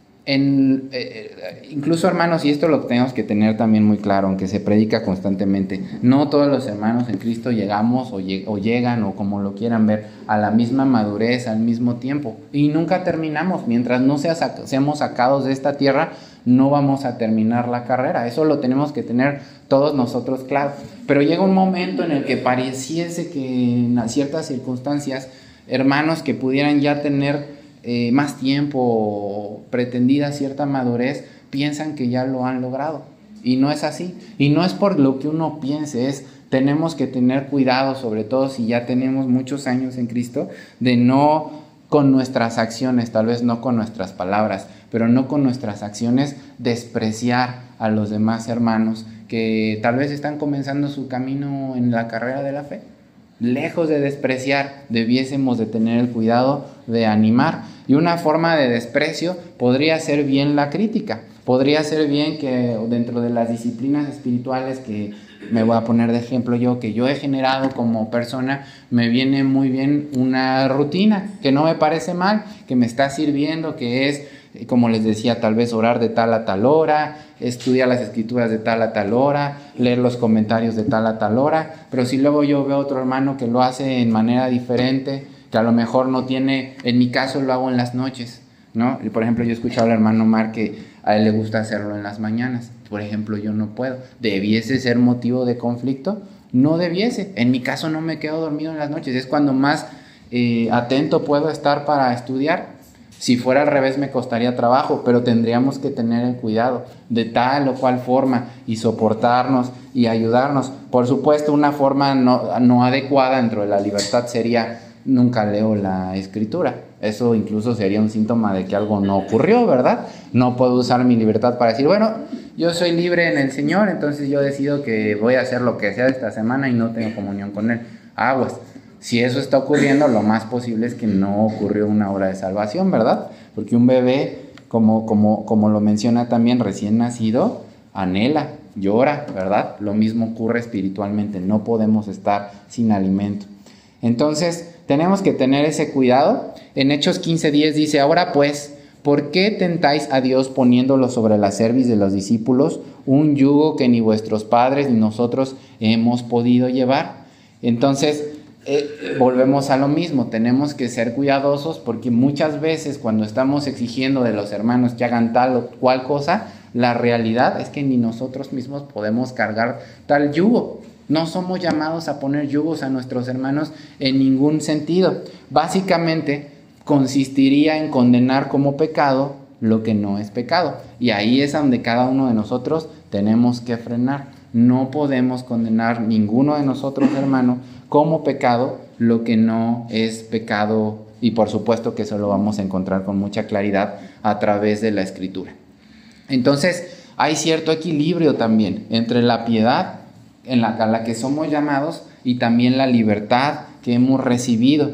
en, eh, incluso hermanos, y esto lo tenemos que tener también muy claro, aunque se predica constantemente, no todos los hermanos en Cristo llegamos o, lleg- o llegan, o como lo quieran ver, a la misma madurez al mismo tiempo, y nunca terminamos. Mientras no sea sac- seamos sacados de esta tierra, no vamos a terminar la carrera. Eso lo tenemos que tener todos nosotros claro. Pero llega un momento en el que pareciese que en ciertas circunstancias, hermanos que pudieran ya tener eh, más tiempo o pretendida cierta madurez, piensan que ya lo han logrado. Y no es así. Y no es por lo que uno piense, es tenemos que tener cuidado, sobre todo si ya tenemos muchos años en Cristo, de no con nuestras acciones, tal vez no con nuestras palabras, pero no con nuestras acciones, despreciar a los demás hermanos que tal vez están comenzando su camino en la carrera de la fe. Lejos de despreciar, debiésemos de tener el cuidado de animar. Y una forma de desprecio podría ser bien la crítica. Podría ser bien que dentro de las disciplinas espirituales que me voy a poner de ejemplo yo, que yo he generado como persona, me viene muy bien una rutina que no me parece mal, que me está sirviendo, que es, como les decía, tal vez orar de tal a tal hora, estudiar las escrituras de tal a tal hora, leer los comentarios de tal a tal hora. Pero si luego yo veo otro hermano que lo hace en manera diferente, que a lo mejor no tiene, en mi caso lo hago en las noches, ¿no? Por ejemplo, yo he escuchado al hermano Mar que a él le gusta hacerlo en las mañanas. Por ejemplo, yo no puedo. ¿Debiese ser motivo de conflicto? No debiese. En mi caso no me quedo dormido en las noches. Es cuando más eh, atento puedo estar para estudiar. Si fuera al revés me costaría trabajo, pero tendríamos que tener el cuidado de tal o cual forma y soportarnos y ayudarnos. Por supuesto, una forma no, no adecuada dentro de la libertad sería nunca leo la escritura. Eso incluso sería un síntoma de que algo no ocurrió, ¿verdad? No puedo usar mi libertad para decir, bueno, yo soy libre en el Señor, entonces yo decido que voy a hacer lo que sea esta semana y no tengo comunión con Él. Aguas. Si eso está ocurriendo, lo más posible es que no ocurrió una obra de salvación, ¿verdad? Porque un bebé, como, como, como lo menciona también, recién nacido, anhela, llora, ¿verdad? Lo mismo ocurre espiritualmente, no podemos estar sin alimento. Entonces, tenemos que tener ese cuidado. En Hechos quince diez dice, ahora pues, ¿por qué tentáis a Dios poniéndolo sobre la cerviz de los discípulos, un yugo que ni vuestros padres ni nosotros hemos podido llevar? Entonces, eh, volvemos a lo mismo, tenemos que ser cuidadosos porque muchas veces cuando estamos exigiendo de los hermanos que hagan tal o cual cosa, la realidad es que ni nosotros mismos podemos cargar tal yugo. No somos llamados a poner yugos a nuestros hermanos en ningún sentido. Básicamente consistiría en condenar como pecado lo que no es pecado. Y ahí es donde cada uno de nosotros tenemos que frenar. No podemos condenar ninguno de nosotros, hermano, como pecado lo que no es pecado. Y por supuesto que eso lo vamos a encontrar con mucha claridad a través de la Escritura. Entonces hay cierto equilibrio también entre la piedad en la, a la que somos llamados y también la libertad que hemos recibido.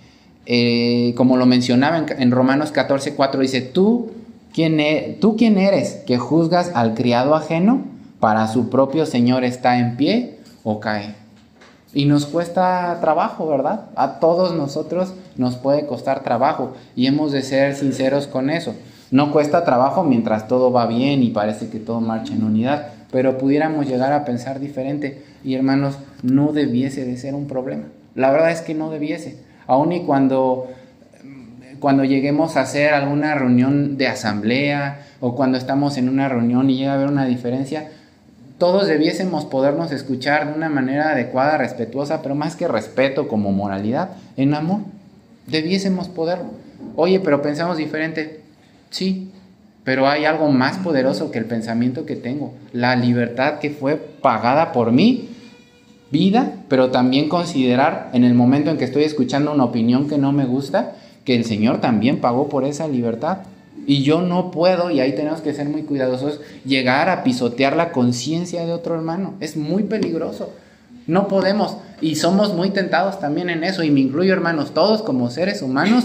Eh, como lo mencionaba en, en Romanos catorce cuatro, dice, ¿tú quién, e, ¿tú quién eres que juzgas al criado ajeno? Para su propio Señor está en pie o cae. Y nos cuesta trabajo, ¿verdad? A todos nosotros nos puede costar trabajo y hemos de ser sinceros con eso. No cuesta trabajo mientras todo va bien y parece que todo marcha en unidad, pero pudiéramos llegar a pensar diferente y, hermanos, no debiese de ser un problema. La verdad es que no debiese. Aun y cuando, cuando lleguemos a hacer alguna reunión de asamblea o cuando estamos en una reunión y llega a haber una diferencia, todos debiésemos podernos escuchar de una manera adecuada, respetuosa, pero más que respeto como moralidad, en amor. Debiésemos poderlo. Oye, pero pensamos diferente. Sí, pero hay algo más poderoso que el pensamiento que tengo. La libertad que fue pagada por mí, vida, pero también considerar en el momento en que estoy escuchando una opinión que no me gusta, que el Señor también pagó por esa libertad. Y yo no puedo, y ahí tenemos que ser muy cuidadosos, llegar a pisotear la conciencia de otro hermano. Es muy peligroso. No podemos, y somos muy tentados también en eso, y me incluyo, hermanos, todos como seres humanos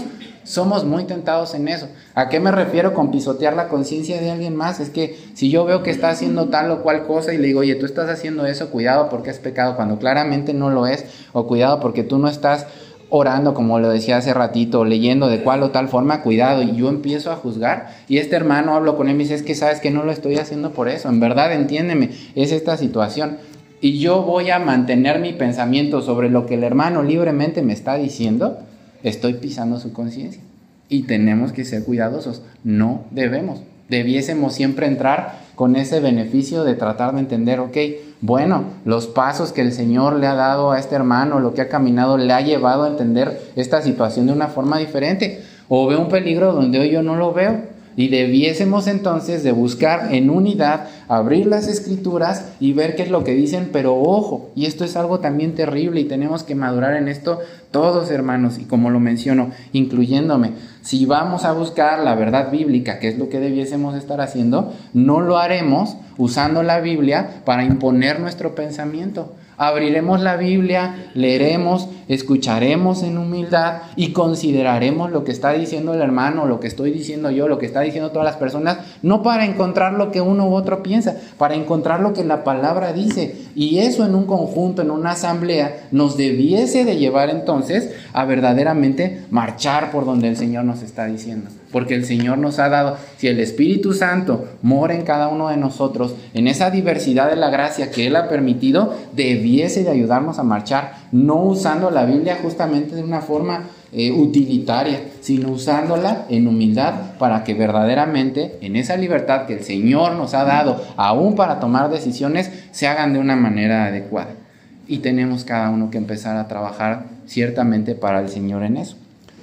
Somos muy tentados en eso. ¿A qué me refiero con pisotear la conciencia de alguien más? Es que si yo veo que está haciendo tal o cual cosa y le digo, oye, tú estás haciendo eso, cuidado porque es pecado, cuando claramente no lo es, o cuidado porque tú no estás orando, como lo decía hace ratito, o leyendo de cual o tal forma, cuidado, y yo empiezo a juzgar, y este hermano, hablo con él y me dice, es que sabes que no lo estoy haciendo por eso, en verdad, entiéndeme, es esta situación, y yo voy a mantener mi pensamiento sobre lo que el hermano libremente me está diciendo, estoy pisando su conciencia, y tenemos que ser cuidadosos, no debemos, debiésemos siempre entrar con ese beneficio de tratar de entender, ok, bueno, los pasos que el Señor le ha dado a este hermano, lo que ha caminado, le ha llevado a entender esta situación de una forma diferente. O veo un peligro donde hoy yo no lo veo. Y debiésemos entonces de buscar en unidad, abrir las escrituras y ver qué es lo que dicen, pero ojo, y esto es algo también terrible y tenemos que madurar en esto todos, hermanos, y como lo menciono, incluyéndome, si vamos a buscar la verdad bíblica, que es lo que debiésemos estar haciendo, no lo haremos usando la Biblia para imponer nuestro pensamiento. Abriremos la Biblia, leeremos, escucharemos en humildad y consideraremos lo que está diciendo el hermano, lo que estoy diciendo yo, lo que está diciendo todas las personas, no para encontrar lo que uno u otro piensa, para encontrar lo que la palabra dice. Y eso en un conjunto, en una asamblea, nos debiese de llevar entonces a verdaderamente marchar por donde el Señor nos está diciendo. Porque el Señor nos ha dado, si el Espíritu Santo mora en cada uno de nosotros, en esa diversidad de la gracia que Él ha permitido, debiese de ayudarnos a marchar, no usando la Biblia justamente de una forma eh, utilitaria, sino usándola en humildad para que verdaderamente en esa libertad que el Señor nos ha dado, aún para tomar decisiones, se hagan de una manera adecuada. Y tenemos cada uno que empezar a trabajar ciertamente para el Señor en eso.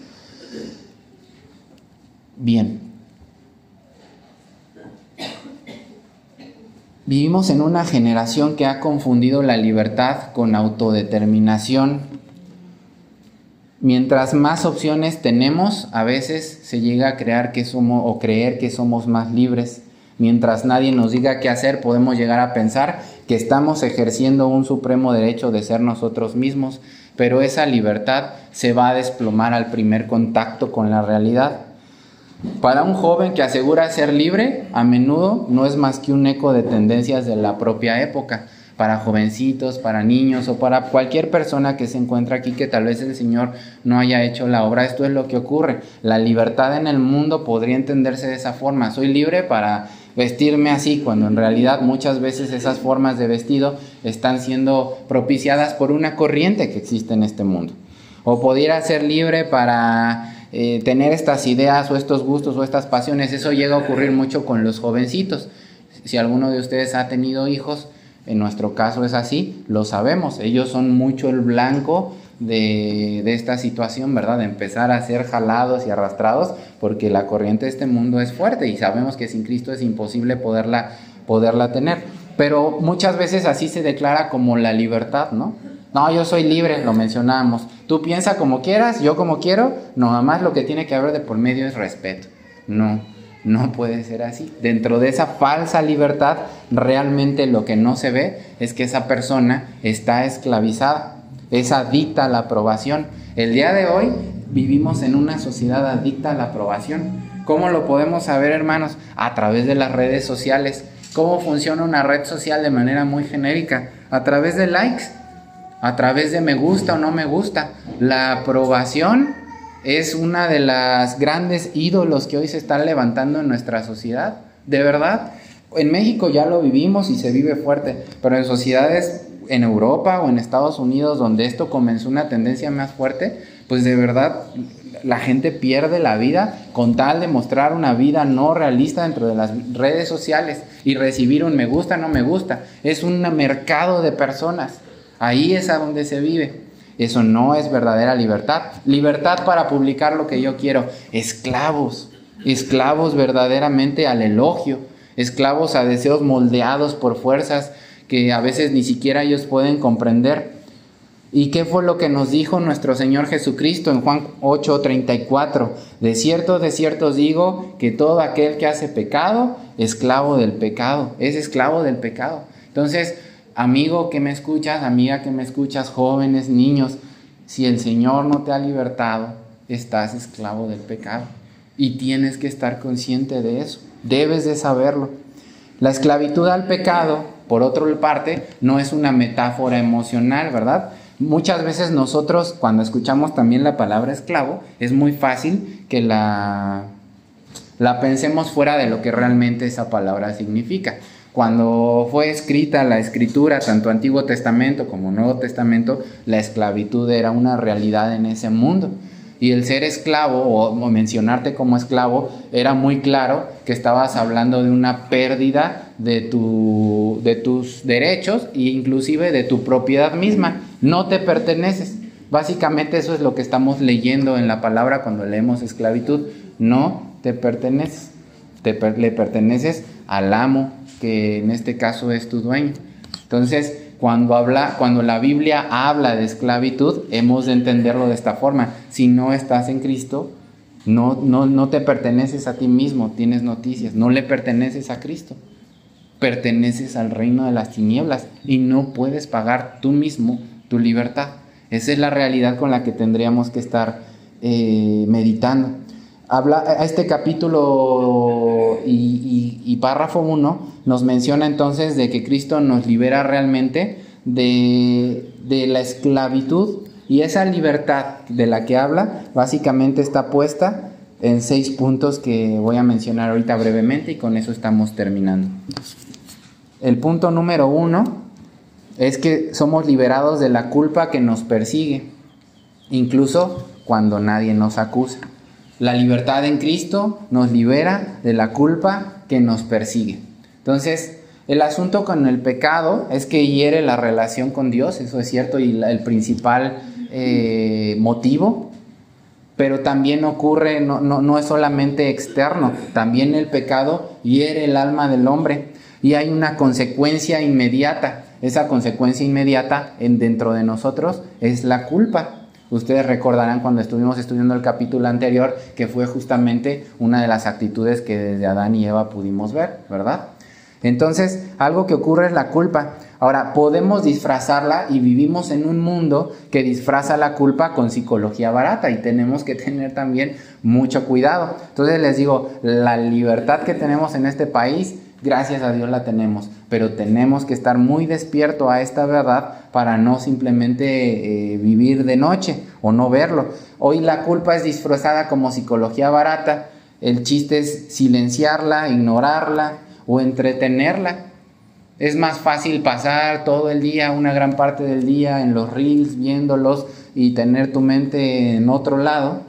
Bien, vivimos en una generación que ha confundido la libertad con autodeterminación. Mientras más opciones tenemos, a veces se llega a crear que somos o creer que somos más libres. Mientras nadie nos diga qué hacer, podemos llegar a pensar que estamos ejerciendo un supremo derecho de ser nosotros mismos, pero esa libertad se va a desplomar al primer contacto con la realidad. Para un joven que asegura ser libre, a menudo no es más que un eco de tendencias de la propia época. Para jovencitos, para niños o para cualquier persona que se encuentra aquí que tal vez el Señor no haya hecho la obra, esto es lo que ocurre. La libertad en el mundo podría entenderse de esa forma. Soy libre para vestirme así, cuando en realidad muchas veces esas formas de vestido están siendo propiciadas por una corriente que existe en este mundo. O pudiera ser libre para Eh, tener estas ideas o estos gustos o estas pasiones. Eso llega a ocurrir mucho con los jovencitos. Si alguno de ustedes ha tenido hijos, en nuestro caso es así, lo sabemos, ellos son mucho el blanco de, de esta situación, ¿verdad? De empezar a ser jalados y arrastrados, porque la corriente de este mundo es fuerte y sabemos que sin Cristo es imposible poderla, poderla tener. Pero muchas veces así se declara como la libertad, ¿no? No, yo soy libre, lo mencionamos. Tú piensa como quieras, yo como quiero. No, más lo que tiene que haber de por medio es respeto. No, no puede ser así. Dentro de esa falsa libertad, realmente lo que no se ve es que esa persona está esclavizada, es adicta a la aprobación. El día de hoy vivimos en una sociedad adicta a la aprobación. ¿Cómo lo podemos saber, hermanos? A través de las redes sociales. ¿Cómo funciona una red social de manera muy genérica? A través de likes. A través de me gusta o no me gusta. La aprobación es una de las grandes ídolos que hoy se están levantando en nuestra sociedad. De verdad, en México ya lo vivimos y se vive fuerte, pero en sociedades en Europa o en Estados Unidos donde esto comenzó una tendencia más fuerte, pues de verdad la gente pierde la vida con tal de mostrar una vida no realista dentro de las redes sociales y recibir un me gusta, no me gusta. Es un mercado de personas. Ahí es a donde se vive. Eso no es verdadera libertad. Libertad para publicar lo que yo quiero. Esclavos. Esclavos verdaderamente al elogio. Esclavos a deseos moldeados por fuerzas que a veces ni siquiera ellos pueden comprender. ¿Y qué fue lo que nos dijo nuestro Señor Jesucristo en Juan ocho treinta y cuatro? De cierto, de cierto os digo que todo aquel que hace pecado, esclavo del pecado. Es esclavo del pecado. Entonces, amigo que me escuchas, amiga que me escuchas, jóvenes, niños, si el Señor no te ha libertado, estás esclavo del pecado. Y tienes que estar consciente de eso. Debes de saberlo. La esclavitud al pecado, por otra parte, no es una metáfora emocional, ¿verdad? Muchas veces nosotros, cuando escuchamos también la palabra esclavo, es muy fácil que la, la pensemos fuera de lo que realmente esa palabra significa. Cuando fue escrita la escritura, tanto Antiguo Testamento como Nuevo Testamento, la esclavitud era una realidad en ese mundo. Y el ser esclavo o mencionarte como esclavo era muy claro que estabas hablando de una pérdida de, tu, de tus derechos e inclusive de tu propiedad misma. No te perteneces. Básicamente eso es lo que estamos leyendo en la palabra cuando leemos esclavitud. No te perteneces. Te per- le perteneces al amo, que en este caso es tu dueño. Entonces, Cuando, habla, cuando la Biblia habla de esclavitud, hemos de entenderlo de esta forma. Si no estás en Cristo, no, no, no te perteneces a ti mismo, tienes noticias, no le perteneces a Cristo. Perteneces al reino de las tinieblas y no puedes pagar tú mismo tu libertad. Esa es la realidad con la que tendríamos que estar eh, meditando. Habla, a este capítulo y, y, y párrafo uno nos menciona entonces de que Cristo nos libera realmente de, de la esclavitud, y esa libertad de la que habla básicamente está puesta en seis puntos que voy a mencionar ahorita brevemente, y con eso estamos terminando. El punto número uno es que somos liberados de la culpa que nos persigue, incluso cuando nadie nos acusa. La libertad en Cristo nos libera de la culpa que nos persigue. Entonces, el asunto con el pecado es que hiere la relación con Dios, eso es cierto, y el principal eh, motivo, pero también ocurre, no, no, no es solamente externo, también el pecado hiere el alma del hombre y hay una consecuencia inmediata. Esa consecuencia inmediata en, dentro de nosotros es la culpa. Ustedes recordarán cuando estuvimos estudiando el capítulo anterior que fue justamente una de las actitudes que desde Adán y Eva pudimos ver, ¿verdad? Entonces, algo que ocurre es la culpa. Ahora, podemos disfrazarla y vivimos en un mundo que disfraza la culpa con psicología barata y tenemos que tener también mucho cuidado. Entonces les digo, la libertad que tenemos en este país, gracias a Dios la tenemos, pero tenemos que estar muy despierto a esta verdad para no simplemente eh, vivir de noche o no verlo. Hoy la culpa es disfrazada como psicología barata, el chiste es silenciarla, ignorarla o entretenerla. Es más fácil pasar todo el día, una gran parte del día en los reels viéndolos y tener tu mente en otro lado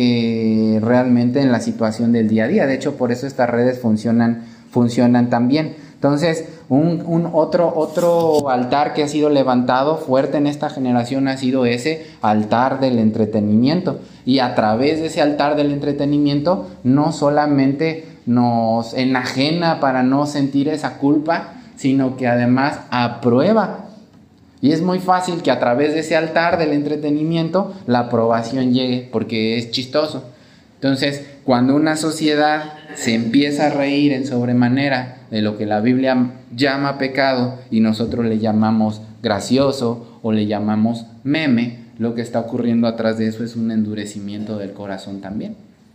que realmente en la situación del día a día. De hecho, por eso estas redes funcionan funcionan también. Entonces, un, un otro, otro altar que ha sido levantado fuerte en esta generación ha sido ese altar del entretenimiento. Y a través de ese altar del entretenimiento no solamente nos enajena para no sentir esa culpa, sino que además aprueba. Y es muy fácil que a través de ese altar del entretenimiento la aprobación llegue, porque es chistoso. Entonces, cuando una sociedad se empieza a reír en sobremanera de lo que la Biblia llama pecado y nosotros le llamamos gracioso o le llamamos meme, lo que está ocurriendo atrás de eso es un endurecimiento del corazón también.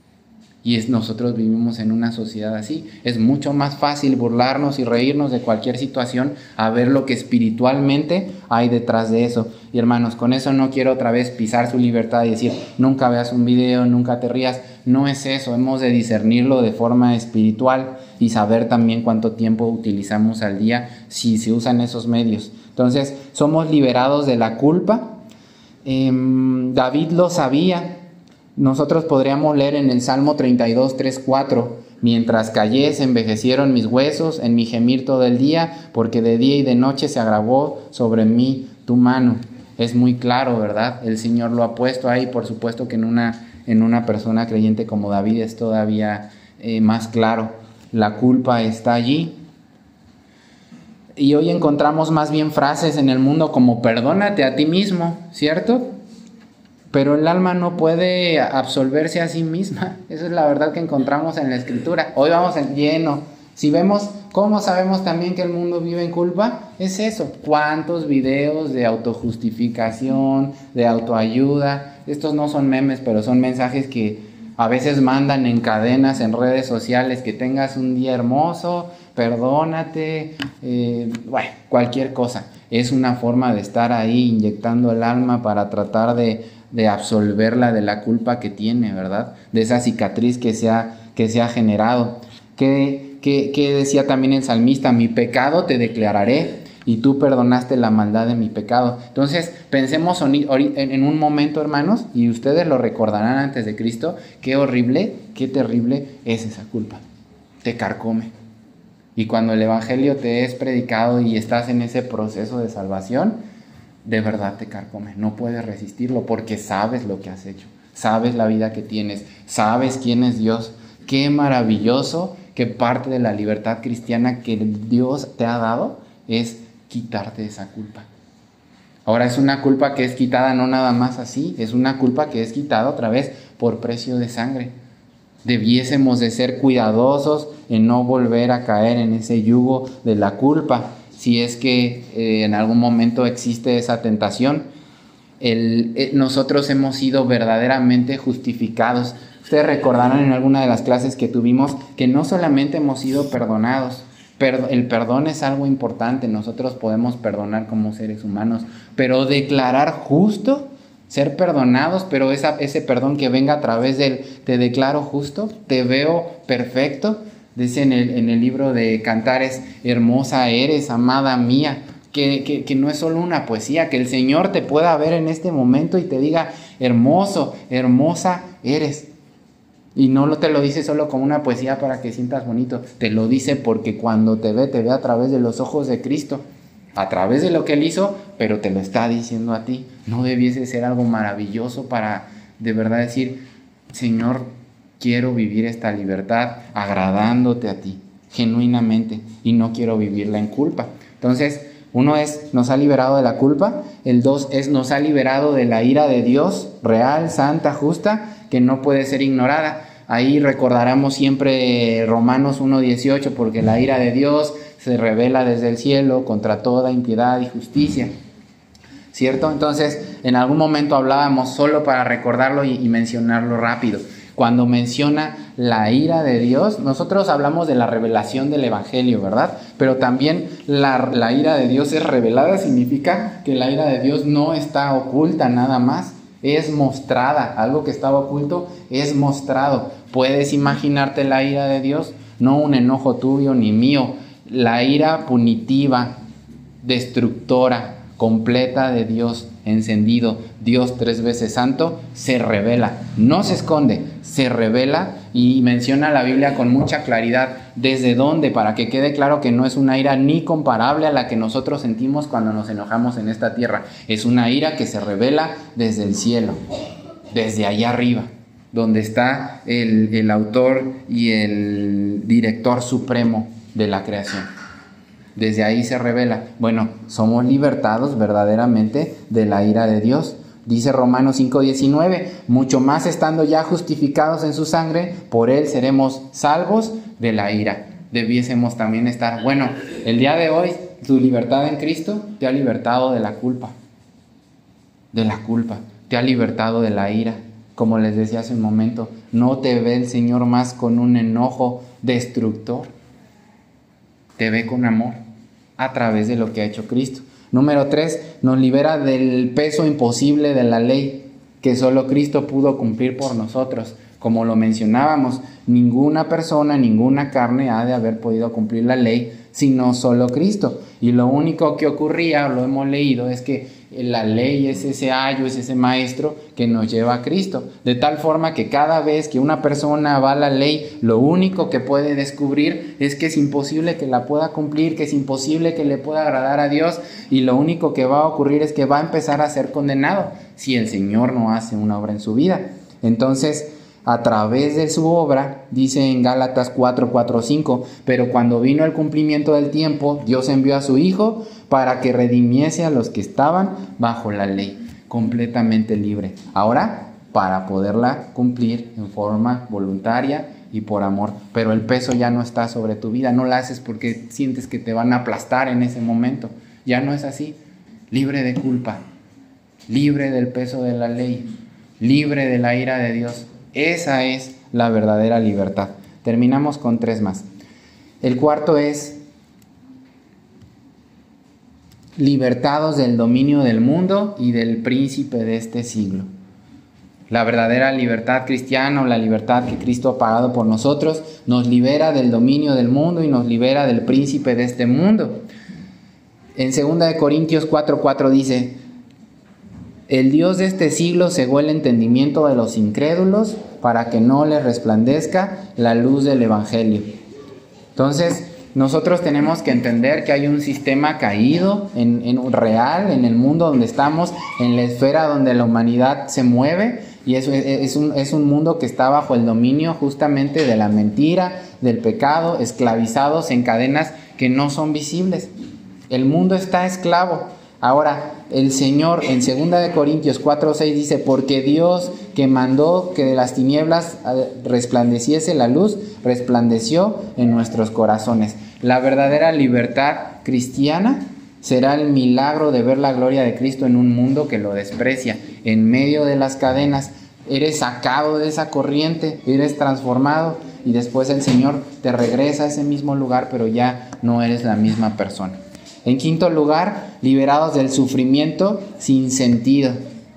Y es, nosotros vivimos en una sociedad así. Es mucho más fácil burlarnos y reírnos de cualquier situación a ver lo que espiritualmente hay detrás de eso. Y hermanos, con eso no quiero otra vez pisar su libertad y decir, nunca veas un video, nunca te rías. No es eso, hemos de discernirlo de forma espiritual y saber también cuánto tiempo utilizamos al día si se usan esos medios. Entonces, somos liberados de la culpa. Eh, David lo sabía. Nosotros podríamos leer en el Salmo treinta y dos, tres, cuatro, mientras callé se envejecieron mis huesos en mi gemir todo el día, porque de día y de noche se agravó sobre mí tu mano. Es muy claro, ¿verdad? El Señor lo ha puesto ahí, por supuesto que en una, en una persona creyente como David es todavía eh, más claro. La culpa está allí. Y hoy encontramos más bien frases en el mundo como perdónate a ti mismo, ¿cierto? Pero el alma no puede absolverse a sí misma. Esa es la verdad que encontramos en la Escritura. Hoy vamos en lleno. Si vemos, ¿cómo sabemos también que el mundo vive en culpa? Es eso. ¿Cuántos videos de autojustificación, de autoayuda? estos no son memes, pero son mensajes que a veces mandan en cadenas, en redes sociales, que tengas un día hermoso, perdónate, eh, bueno, cualquier cosa. Es una forma de estar ahí inyectando el alma para tratar de, de absolverla de la culpa que tiene, ¿verdad? De esa cicatriz que se ha, que se ha generado. ¿Qué, qué, qué decía también el salmista? Mi pecado te declararé y tú perdonaste la maldad de mi pecado. Entonces, pensemos en un momento, hermanos, y ustedes lo recordarán antes de Cristo, qué horrible, qué terrible es esa culpa. Te carcome. Y cuando el evangelio te es predicado y estás en ese proceso de salvación, de verdad te carcome. No puedes resistirlo porque sabes lo que has hecho, sabes la vida que tienes, sabes quién es Dios. Qué maravilloso que parte de la libertad cristiana que Dios te ha dado es quitarte esa culpa. Ahora, es una culpa que es quitada no nada más así, es una culpa que es quitada otra vez por precio de sangre. Debiésemos de ser cuidadosos en no volver a caer en ese yugo de la culpa, si es que eh, en algún momento existe esa tentación. El, eh, nosotros hemos sido verdaderamente justificados. Ustedes recordarán en alguna de las clases que tuvimos que no solamente hemos sido perdonados. El perdón es algo importante, nosotros podemos perdonar como seres humanos, pero declarar justo, ser perdonados, pero esa, ese perdón que venga a través del te declaro justo, te veo perfecto, dice en el, en el libro de Cantares, hermosa eres, amada mía, que, que, que no es solo una poesía, que el Señor te pueda ver en este momento y te diga, hermoso, hermosa eres. Y no te lo dice solo como una poesía para que sientas bonito, te lo dice porque cuando te ve, te ve a través de los ojos de Cristo, a través de lo que Él hizo, pero te lo está diciendo a ti. ¿No debiese ser algo maravilloso para de verdad decir, Señor, quiero vivir esta libertad agradándote a ti, genuinamente, y no quiero vivirla en culpa? Entonces, uno es, nos ha liberado de la culpa. El dos es, nos ha liberado de la ira de Dios, real, santa, justa, que no puede ser ignorada. Ahí recordaremos siempre Romanos uno dieciocho, porque la ira de Dios se revela desde el cielo contra toda impiedad y justicia. ¿Cierto? Entonces, en algún momento hablábamos, solo para recordarlo y, y mencionarlo rápido. Cuando menciona la ira de Dios, nosotros hablamos de la revelación del evangelio, ¿verdad? Pero también la, la ira de Dios es revelada, significa que la ira de Dios no está oculta nada más, es mostrada. Algo que estaba oculto es mostrado. ¿Puedes imaginarte la ira de Dios? No un enojo tuyo ni mío, la ira punitiva, destructora, completa de Dios, encendido, Dios tres veces santo, se revela, no se esconde, se revela, y menciona la Biblia con mucha claridad desde dónde, para que quede claro que no es una ira ni comparable a la que nosotros sentimos cuando nos enojamos en esta tierra. Es una ira que se revela desde el cielo, desde allá arriba, donde está el, el autor y el director supremo de la creación. Desde ahí se revela. Bueno, somos libertados verdaderamente de la ira de Dios. Dice Romanos cinco diecinueve, mucho más estando ya justificados en su sangre, por él seremos salvos de la ira. Debiésemos también estar, bueno, el día de hoy, tu libertad en Cristo te ha libertado de la culpa. De la culpa. Te ha libertado de la ira. Como les decía hace un momento, no te ve el Señor más con un enojo destructor. Te ve con amor a través de lo que ha hecho Cristo. Número tres, nos libera del peso imposible de la ley que solo Cristo pudo cumplir por nosotros. Como lo mencionábamos, ninguna persona, ninguna carne ha de haber podido cumplir la ley sino solo Cristo. Y lo único que ocurría, lo hemos leído, es que la ley es ese ayo, es ese maestro que nos lleva a Cristo. De tal forma que cada vez que una persona va a la ley, lo único que puede descubrir es que es imposible que la pueda cumplir, que es imposible que le pueda agradar a Dios, y lo único que va a ocurrir es que va a empezar a ser condenado si el Señor no hace una obra en su vida. Entonces, a través de su obra, dice en Gálatas cuatro, cuatro, cinco, pero cuando vino el cumplimiento del tiempo, Dios envió a su Hijo para que redimiese a los que estaban bajo la ley, completamente libre. Ahora, para poderla cumplir en forma voluntaria y por amor, pero el peso ya no está sobre tu vida, no la haces porque sientes que te van a aplastar en ese momento, ya no es así, libre de culpa, libre del peso de la ley, libre de la ira de Dios. Esa es la verdadera libertad. Terminamos con tres más. El cuarto es libertados del dominio del mundo y del príncipe de este siglo. La verdadera libertad cristiana, o la libertad que Cristo ha pagado por nosotros, nos libera del dominio del mundo y nos libera del príncipe de este mundo. En segunda de Corintios cuatro cuatro dice: el Dios de este siglo cegó el entendimiento de los incrédulos para que no les resplandezca la luz del Evangelio. Entonces, nosotros tenemos que entender que hay un sistema caído, en, en real, en el mundo donde estamos, en la esfera donde la humanidad se mueve, y eso es, es, un, es un mundo que está bajo el dominio justamente de la mentira, del pecado, esclavizados en cadenas que no son visibles. El mundo está esclavo. Ahora, el Señor en segunda de Corintios cuatro seis dice: porque Dios, que mandó que de las tinieblas resplandeciese la luz, resplandeció en nuestros corazones. La verdadera libertad cristiana será el milagro de ver la gloria de Cristo en un mundo que lo desprecia. En medio de las cadenas, eres sacado de esa corriente, eres transformado, y después el Señor te regresa a ese mismo lugar, pero ya no eres la misma persona. En quinto lugar, liberados del sufrimiento sin sentido.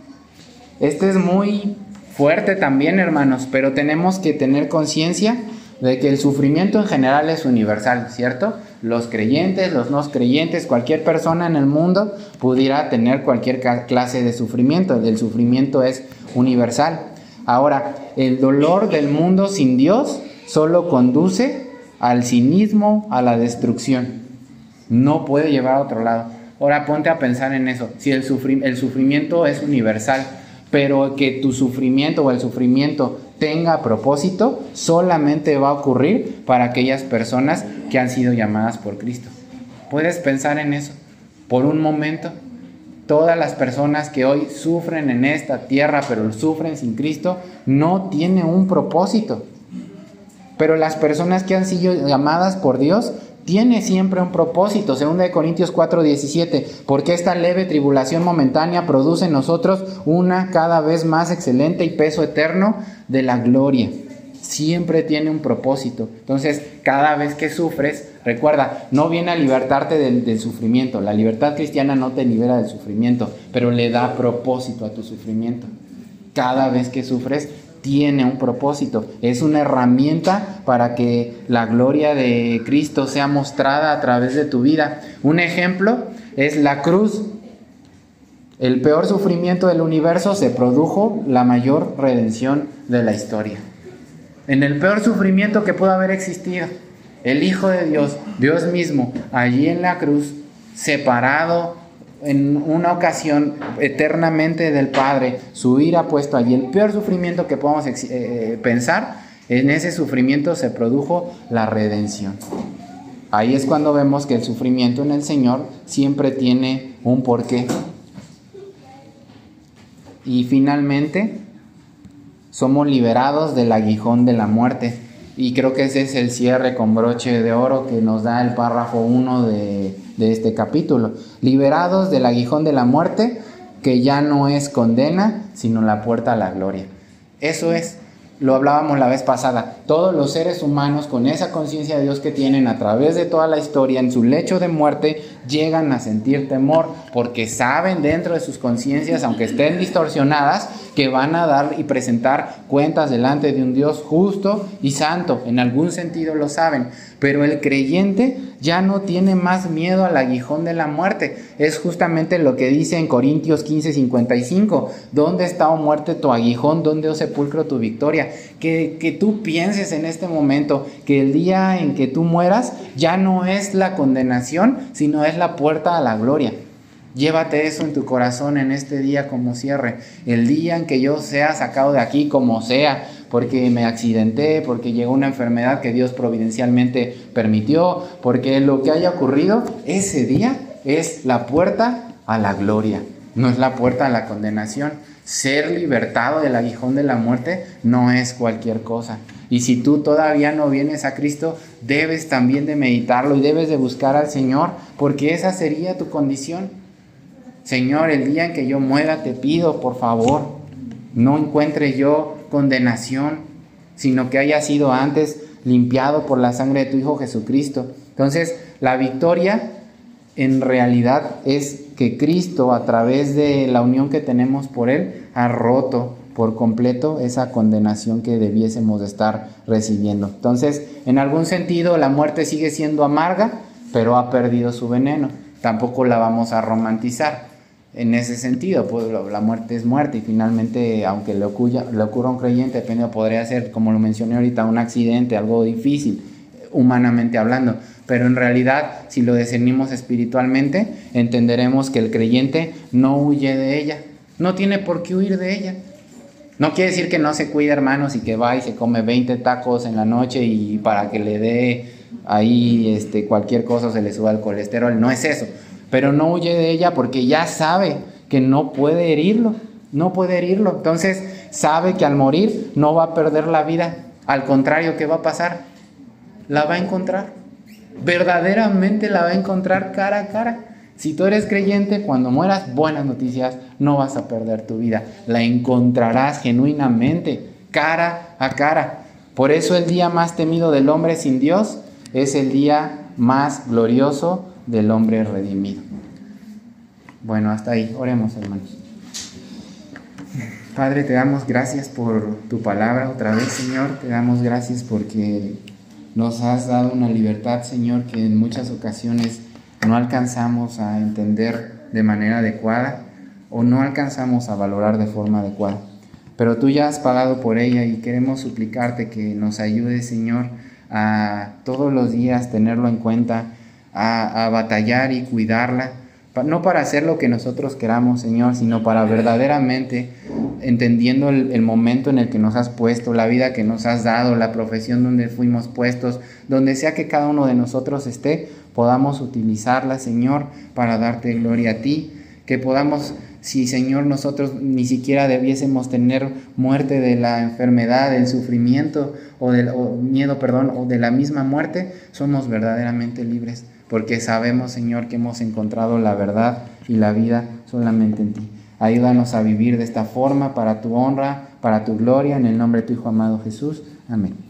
Este es muy fuerte también, hermanos, pero tenemos que tener conciencia de que el sufrimiento en general es universal, ¿cierto? Los creyentes, los no creyentes, cualquier persona en el mundo pudiera tener cualquier clase de sufrimiento. El sufrimiento es universal. Ahora, el dolor del mundo sin Dios solo conduce al cinismo, a la destrucción. No puede llevar a otro lado. Ahora ponte a pensar en eso. Si el, sufri- el sufrimiento es universal, pero que tu sufrimiento o el sufrimiento tenga propósito, solamente va a ocurrir para aquellas personas que han sido llamadas por Cristo. ¿Puedes pensar en eso? Por un momento, todas las personas que hoy sufren en esta tierra, pero sufren sin Cristo, no tienen un propósito. Pero las personas que han sido llamadas por Dios tiene siempre un propósito. segunda de Corintios cuatro diecisiete, porque esta leve tribulación momentánea produce en nosotros una cada vez más excelente y peso eterno de la gloria. Siempre tiene un propósito. Entonces, cada vez que sufres, recuerda, no viene a libertarte del, del sufrimiento. La libertad cristiana no te libera del sufrimiento, pero le da propósito a tu sufrimiento. Cada vez que sufres, tiene un propósito, es una herramienta para que la gloria de Cristo sea mostrada a través de tu vida. Un ejemplo es la cruz. El peor sufrimiento del universo se produjo la mayor redención de la historia. En el peor sufrimiento que pudo haber existido, el Hijo de Dios, Dios mismo, allí en la cruz, separado en una ocasión eternamente del Padre, su ira puesto allí. El peor sufrimiento que podamos eh, pensar, en ese sufrimiento se produjo la redención. Ahí es cuando vemos que el sufrimiento en el Señor siempre tiene un porqué. Y finalmente, somos liberados del aguijón de la muerte. Y creo que ese es el cierre con broche de oro que nos da el párrafo uno de, de este capítulo. Liberados del aguijón de la muerte, que ya no es condena, sino la puerta a la gloria. Eso es, lo hablábamos la vez pasada, todos los seres humanos con esa conciencia de Dios que tienen a través de toda la historia, en su lecho de muerte, llegan a sentir temor, porque saben dentro de sus conciencias, aunque estén distorsionadas, que van a dar y presentar cuentas delante de un Dios justo y santo. En algún sentido lo saben, pero el creyente ya no tiene más miedo al aguijón de la muerte. Es justamente lo que dice en Corintios quince cincuenta y cinco: ¿dónde está, oh muerte, tu aguijón? ¿Dónde, oh sepulcro, tu victoria? Que, que tú pienses en este momento que el día en que tú mueras ya no es la condenación, sino es la puerta a la gloria. Llévate eso en tu corazón en este día como cierre. El día en que yo sea sacado de aquí como sea, porque me accidenté, porque llegó una enfermedad que Dios providencialmente permitió, porque lo que haya ocurrido, ese día es la puerta a la gloria, no es la puerta a la condenación. Ser libertado del aguijón de la muerte no es cualquier cosa. Y si tú todavía no vienes a Cristo, debes también de meditarlo y debes de buscar al Señor, porque esa sería tu condición. Señor, el día en que yo muera, te pido, por favor, no encuentre yo condenación, sino que haya sido antes limpiado por la sangre de tu Hijo Jesucristo. Entonces, la victoria en realidad es que Cristo, a través de la unión que tenemos por Él, ha roto por completo esa condenación que debiésemos estar recibiendo. Entonces, en algún sentido, la muerte sigue siendo amarga, pero ha perdido su veneno. Tampoco la vamos a romantizar. En ese sentido, pues la muerte es muerte y finalmente, aunque le ocurra, le ocurra a un creyente, depende, podría ser, como lo mencioné ahorita, un accidente, algo difícil, humanamente hablando. Pero en realidad, si lo discernimos espiritualmente, entenderemos que el creyente no huye de ella. No tiene por qué huir de ella. No quiere decir que no se cuide, hermanos, y que va y se come veinte tacos en la noche y para que le dé ahí este, cualquier cosa se le suba el colesterol. No es eso. Pero no huye de ella porque ya sabe que no puede herirlo. No puede herirlo. Entonces sabe que al morir no va a perder la vida. Al contrario, ¿qué va a pasar? La va a encontrar. Verdaderamente la va a encontrar cara a cara. Si tú eres creyente, cuando mueras, buenas noticias, no vas a perder tu vida. La encontrarás genuinamente, cara a cara. Por eso el día más temido del hombre sin Dios es el día más glorioso del hombre redimido. Bueno, hasta ahí. Oremos, hermanos. Padre, te damos gracias por tu palabra otra vez, Señor. Te damos gracias porque nos has dado una libertad, Señor, que en muchas ocasiones no alcanzamos a entender de manera adecuada o no alcanzamos a valorar de forma adecuada. Pero tú ya has pagado por ella y queremos suplicarte que nos ayudes, Señor, a todos los días tenerlo en cuenta, a, a batallar y cuidarla, no para hacer lo que nosotros queramos, Señor, sino para verdaderamente, entendiendo el, el momento en el que nos has puesto, la vida que nos has dado, la profesión donde fuimos puestos, donde sea que cada uno de nosotros esté, podamos utilizarla, Señor, para darte gloria a ti, que podamos, si, Señor, nosotros ni siquiera debiésemos tener muerte de la enfermedad, del sufrimiento o del o miedo, perdón, o de la misma muerte, somos verdaderamente libres, porque sabemos, Señor, que hemos encontrado la verdad y la vida solamente en ti. Ayúdanos a vivir de esta forma para tu honra, para tu gloria, en el nombre de tu Hijo amado Jesús. Amén.